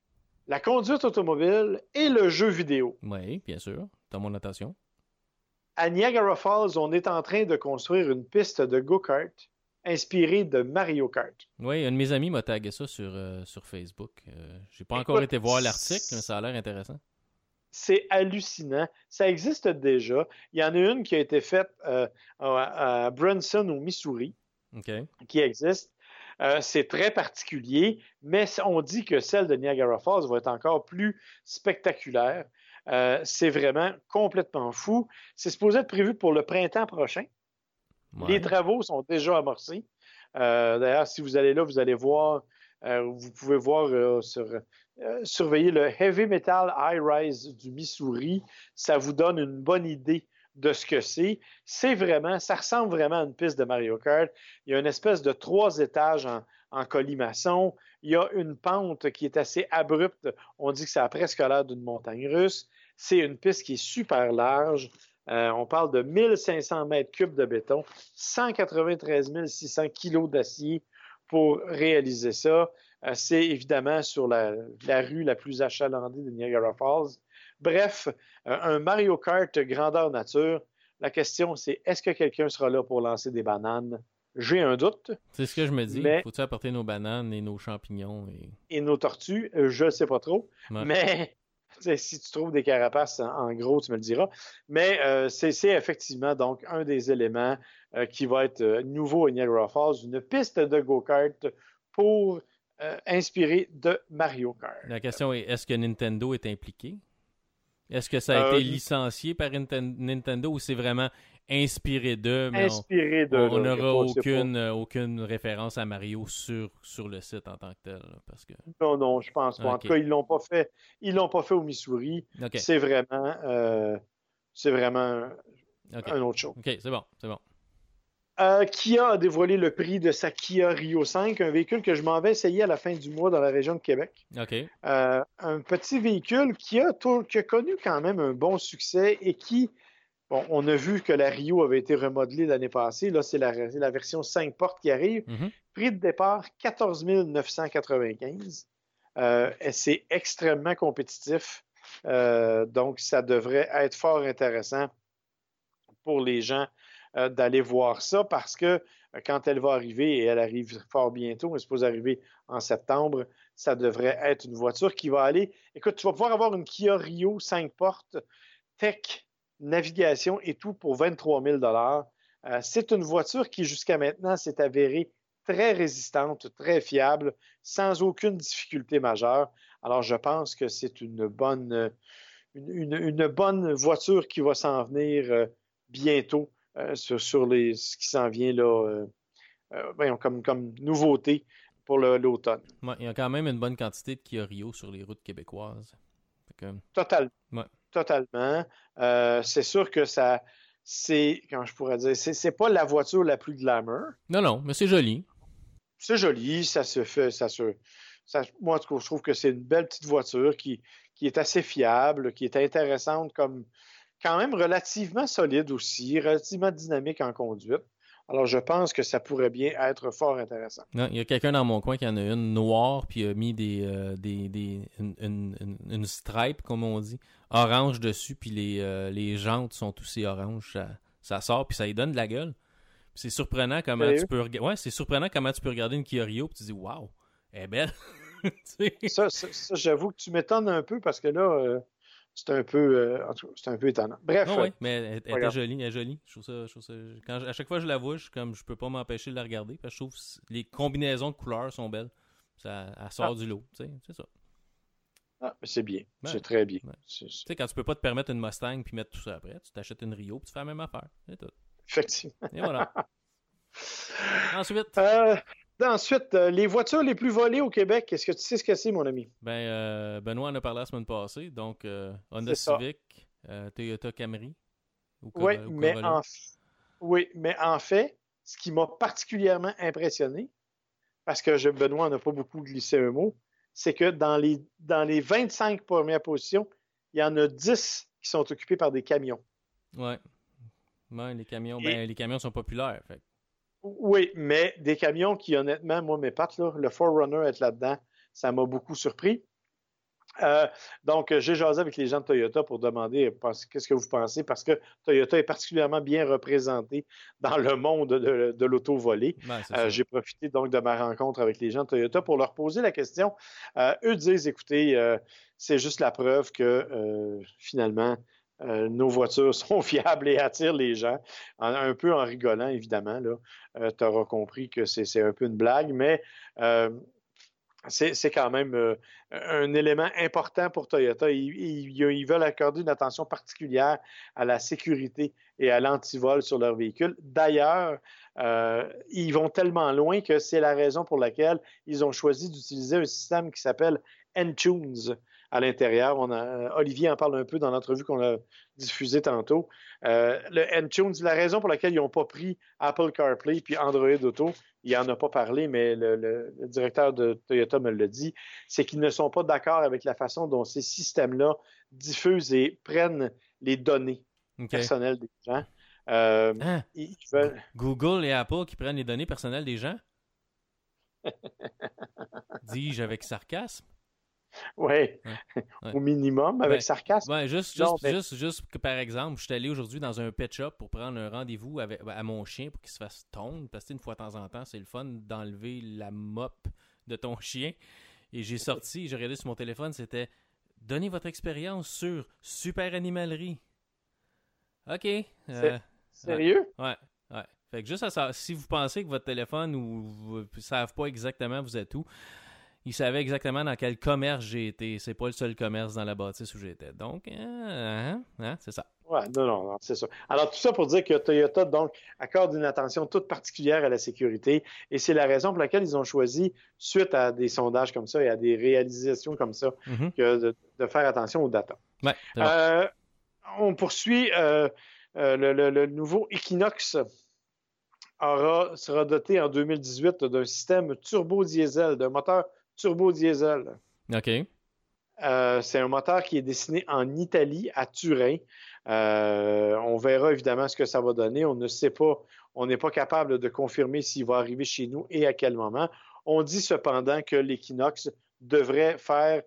La conduite automobile et le jeu vidéo. Oui, bien sûr. Dans mon notation. À Niagara Falls, on est en train de construire une piste de go-kart inspirée de Mario Kart. Oui, un de mes amis m'a tagué ça sur, euh, sur Facebook. Euh, j'ai pas Écoute, encore été voir l'article, mais ça a l'air intéressant. C'est hallucinant. Ça existe déjà. Il y en a une qui a été faite euh, à, à Branson, au Missouri, okay. qui existe. Euh, c'est très particulier, mais on dit que celle de Niagara Falls va être encore plus spectaculaire. Euh, c'est vraiment complètement fou. C'est supposé être prévu pour le printemps prochain. Ouais. Les travaux sont déjà amorcés. Euh, d'ailleurs, si vous allez là, vous allez voir, euh, vous pouvez voir euh, sur... Euh, surveiller le Heavy Metal High Rise du Missouri. Ça vous donne une bonne idée de ce que c'est. C'est vraiment, ça ressemble vraiment à une piste de Mario Kart. Il y a une espèce de trois étages en, en colimaçon. Il y a une pente qui est assez abrupte. On dit que ça a presque l'air d'une montagne russe. C'est une piste qui est super large. Euh, on parle de mille cinq cents mètres cubes de béton, cent quatre-vingt-treize mille six cents kilos d'acier pour réaliser ça. Euh, c'est évidemment sur la, la rue la plus achalandée de Niagara Falls. Bref, euh, un Mario Kart grandeur nature. La question, c'est est-ce que quelqu'un sera là pour lancer des bananes? J'ai un doute. C'est ce que je me dis. Mais... Faut-tu apporter nos bananes et nos champignons? Et, et nos tortues? Je ne sais pas trop. Ouais. Mais si tu trouves des carapaces, en, en gros, tu me le diras. Mais euh, c'est, c'est effectivement donc un des éléments euh, qui va être euh, nouveau à Niagara Falls, une piste de go-kart pour euh, inspirer de Mario Kart. La question est, est-ce que Nintendo est impliqué? Est-ce que ça a euh, été licencié par Nintendo ou c'est vraiment inspiré d'eux, mais inspiré on de, n'aura aucune, euh, aucune référence à Mario sur, sur le site en tant que tel? Là, parce que... Non, non, je pense pas. Okay. En tout cas, ils l'ont pas fait. Ils l'ont pas fait au Missouri. Okay. C'est vraiment, euh, c'est vraiment okay. un autre chose. OK, c'est bon, c'est bon. Euh, Kia a dévoilé le prix de sa Kia Rio cinq, un véhicule que je m'en vais essayer à la fin du mois dans la région de Québec. Okay. Euh, un petit véhicule qui a, qui a connu quand même un bon succès et qui, bon, on a vu que la Rio avait été remodelée l'année passée. Là, c'est la, c'est la version cinq portes qui arrive. Mm-hmm. Prix de départ, quatorze mille neuf cent quatre-vingt-quinze. Euh, c'est extrêmement compétitif. Euh, donc, ça devrait être fort intéressant pour les gens euh, d'aller voir ça parce que euh, quand elle va arriver, et elle arrive fort bientôt, elle est supposée arriver en septembre, ça devrait être une voiture qui va aller... Écoute, tu vas pouvoir avoir une Kia Rio cinq portes, tech, navigation et tout pour vingt-trois mille dollars. Euh, c'est une voiture qui, jusqu'à maintenant, s'est avérée très résistante, très fiable, sans aucune difficulté majeure. Alors, je pense que c'est une bonne, une, une, une bonne voiture qui va s'en venir euh, bientôt euh, sur, sur les, ce qui s'en vient là, euh, euh, voyons, comme, comme nouveauté pour le, l'automne. Ouais, il y a quand même une bonne quantité de Kia Rio sur les routes québécoises. Que... Total. Ouais. Totalement. Euh, c'est sûr que ça, c'est, comment je pourrais dire, c'est, c'est pas la voiture la plus glamour. Non, non, mais c'est joli. C'est joli, ça se fait, ça se, ça, moi en tout cas, je trouve que c'est une belle petite voiture qui, qui est assez fiable, qui est intéressante, comme quand même relativement solide aussi, relativement dynamique en conduite. Alors, je pense que ça pourrait bien être fort intéressant. Non, il y a quelqu'un dans mon coin qui en a une noire, puis a mis des, euh, des, des une, une, une, une stripe, comme on dit, orange dessus, puis les, euh, les jantes sont aussi oranges. Ça, ça sort, puis ça y donne de la gueule. Puis c'est surprenant comment Sérieux? tu peux regarder. Ouais, c'est surprenennant comment tu peux regarder une Kia Rio, puis tu dis waouh, elle est belle. ça, ça, ça, j'avoue que tu m'étonnes un peu parce que là. Euh... C'est un peu, euh, en tout cas, c'est un peu étonnant. Bref. Non, oui, mais elle, elle était jolie, elle est jolie. Je trouve ça, je trouve ça, quand, à chaque fois que je la vois, je suis comme, je peux pas m'empêcher de la regarder parce que je trouve que les combinaisons de couleurs sont belles. Ça, elle sort ah. du lot, tu sais, c'est ça. Ah, mais c'est bien, ben, c'est très bien. Ben. Tu sais, quand tu peux pas te permettre une Mustang puis mettre tout ça après, tu t'achètes une Rio puis tu fais la même affaire, c'est tout. Effectivement. Et voilà. Ensuite. Euh... Ensuite, euh, les voitures les plus volées au Québec, est-ce que tu sais ce que c'est, mon ami? Ben, euh, Benoît en a parlé la semaine passée. Donc, euh, Honda Civic, euh, Toyota Camry. Ou Cor- oui, ou mais en f... oui, mais en fait, ce qui m'a particulièrement impressionné, parce que je, Benoît n'a pas beaucoup glissé un mot, c'est que dans les, dans les vingt-cinq premières positions, il y en a dix qui sont occupés par des camions. Oui. Ouais, les camions, Et... ben, les camions sont populaires. Fait. Oui, mais des camions qui, honnêtement, moi, mes pattes, là, le four runner être là-dedans, ça m'a beaucoup surpris. Euh, donc, j'ai jasé avec les gens de Toyota pour demander qu'est-ce que vous pensez, parce que Toyota est particulièrement bien représenté dans le monde de, de l'auto volée. Ben, euh, j'ai profité donc de ma rencontre avec les gens de Toyota pour leur poser la question. Euh, eux disent, écoutez, euh, c'est juste la preuve que euh, finalement, Euh, nos voitures sont fiables et attirent les gens. En, un peu en rigolant, évidemment. Là, euh, tu auras compris que c'est, c'est un peu une blague, mais euh, c'est, c'est quand même euh, un élément important pour Toyota. Ils, ils, ils veulent accorder une attention particulière à la sécurité et à l'antivol sur leur véhicule. D'ailleurs, euh, ils vont tellement loin que c'est la raison pour laquelle ils ont choisi d'utiliser un système qui s'appelle N-Tunes à l'intérieur. On a, Olivier en parle un peu dans l'entrevue qu'on a diffusée tantôt. Euh, le N-Tunes, la raison pour laquelle ils n'ont pas pris Apple CarPlay puis Android Auto, il n'en a pas parlé, mais le, le, le directeur de Toyota me l'a dit, c'est qu'ils ne sont pas d'accord avec la façon dont ces systèmes-là diffusent et prennent les données okay. personnelles des gens. Euh, hein? ils veulent... Google et Apple qui prennent les données personnelles des gens? dis-je avec sarcasme. Oui, Ouais, ouais. au minimum, avec Ben, sarcasme. Ouais, juste, Non, juste, mais- juste, juste que, par exemple, je suis allé aujourd'hui dans un pet shop pour prendre un rendez-vous avec, à mon chien pour qu'il se fasse tondre. Parce que une fois de temps en temps, c'est le fun d'enlever la mop de ton chien. Et j'ai sorti, j'ai regardé sur mon téléphone, c'était « Donnez votre expérience sur Super Animalerie ». OK. euh, C'est- Sérieux? Ouais, ouais. Fait que juste à ça, si vous pensez que votre téléphone ou vous ne savez pas exactement vous êtes où, ils savaient exactement dans quel commerce j'ai été. C'est pas le seul commerce dans la bâtisse où j'étais. Donc, euh, hein, hein, c'est ça. Ouais, non, non, non, c'est ça. Alors, tout ça pour dire que Toyota, donc, accorde une attention toute particulière à la sécurité et c'est la raison pour laquelle ils ont choisi, suite à des sondages comme ça et à des réalisations comme ça, Mhm. que de, de faire attention aux data. Ouais, c'est bon. Euh, on poursuit euh, euh, le, le- le nouveau Equinox aura, sera doté en deux mille dix-huit d'un système turbo-diesel, d'un moteur turbo-diesel. OK. Euh, c'est un moteur qui est dessiné en Italie, à Turin. Euh, on verra évidemment ce que ça va donner. On ne sait pas, on n'est pas capable de confirmer s'il va arriver chez nous et à quel moment. On dit cependant que l'Equinox devrait faire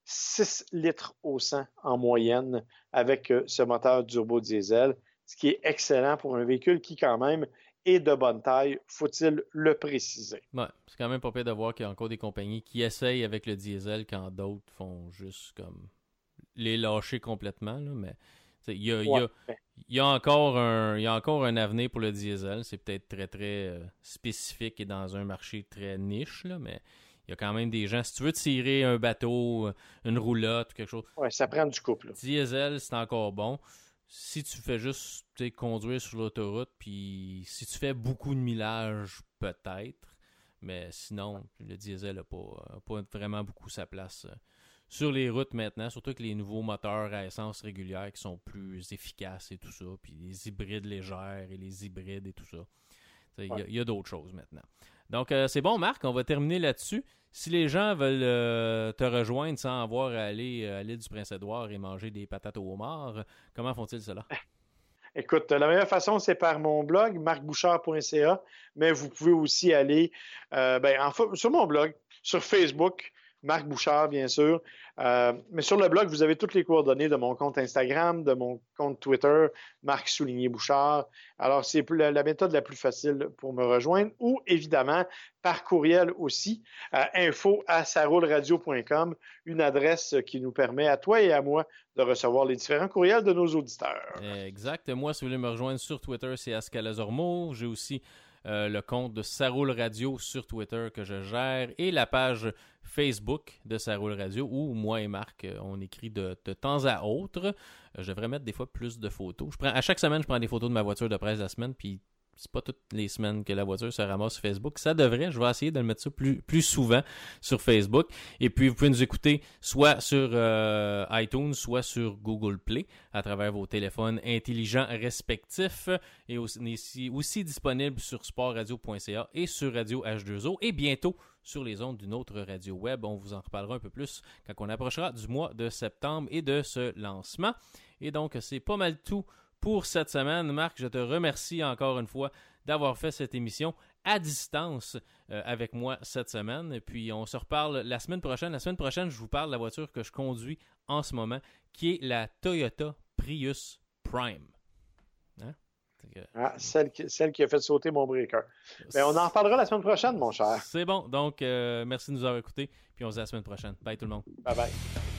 six litres au cent en moyenne avec euh, ce moteur turbo-diesel, ce qui est excellent pour un véhicule qui quand même est de bonne taille, faut-il le préciser. Ouais, c'est quand même pas pire de voir qu'il y a encore des compagnies qui essayent avec le diesel quand d'autres font juste comme les lâcher complètement. Là, mais il y a, il y, a, il y, a encore un, il y a encore un avenir pour le diesel. C'est peut-être très très euh, spécifique et dans un marché très niche, là, mais il y a quand même des gens. Si tu veux tirer un bateau, une roulotte ou quelque chose, ouais, ça prend du couple. Diesel, c'est encore bon. Si tu fais juste conduire sur l'autoroute, puis si tu fais beaucoup de millage, peut-être. Mais sinon, le diesel n'a pas, pas vraiment beaucoup sa place euh, sur les routes maintenant. Surtout que les nouveaux moteurs à essence régulière qui sont plus efficaces et tout ça. Puis les hybrides légères et les hybrides et tout ça. Il ouais. y a, a d'autres choses maintenant. Donc, euh, c'est bon, Marc, on va terminer là-dessus. Si les gens veulent euh, te rejoindre sans avoir à aller à l'île du Prince-Édouard et manger des patates au homard, comment font-ils cela? Écoute, la meilleure façon, c'est par mon blog, marc bouchard point c a, mais vous pouvez aussi aller euh, ben, en fa- sur mon blog, sur Facebook, Marc Bouchard, bien sûr. Euh, mais sur le blog, vous avez toutes les coordonnées de mon compte Instagram, de mon compte Twitter, Marc Souligné Bouchard. Alors, c'est la, la méthode la plus facile pour me rejoindre ou, évidemment, par courriel aussi, à info à saroulradio point com, une adresse qui nous permet à toi et à moi de recevoir les différents courriels de nos auditeurs. Exact. Moi, si vous voulez me rejoindre sur Twitter, c'est Ascalazormo. J'ai aussi Euh, le compte de Ça Roule Radio sur Twitter que je gère et la page Facebook de Ça Roule Radio où moi et Marc, on écrit de, de temps à autre. Je devrais mettre des fois plus de photos. Je prends, à chaque semaine, je prends des photos de ma voiture de presse de la semaine, puis c'est pas toutes les semaines que la voiture se ramasse sur Facebook. Ça devrait, je vais essayer de le mettre ça plus, plus souvent sur Facebook. Et puis, vous pouvez nous écouter soit sur euh, iTunes, soit sur Google Play, à travers vos téléphones intelligents respectifs. Et aussi, aussi disponible sur sport radio point c a et sur Radio H deux O. Et bientôt, sur les ondes d'une autre radio web. On vous en reparlera un peu plus quand on approchera du mois de septembre et de ce lancement. Et donc, c'est pas mal tout pour cette semaine. Marc, je te remercie encore une fois d'avoir fait cette émission à distance euh, avec moi cette semaine. Et puis, on se reparle la semaine prochaine. La semaine prochaine, je vous parle de la voiture que je conduis en ce moment, qui est la Toyota Prius Prime. Hein? Que... Ah, celle, qui, celle qui a fait sauter mon breaker. Mais on en reparlera la semaine prochaine, mon cher. C'est bon. Donc, euh, merci de nous avoir écoutés. Puis, on se dit à la semaine prochaine. Bye tout le monde. Bye bye.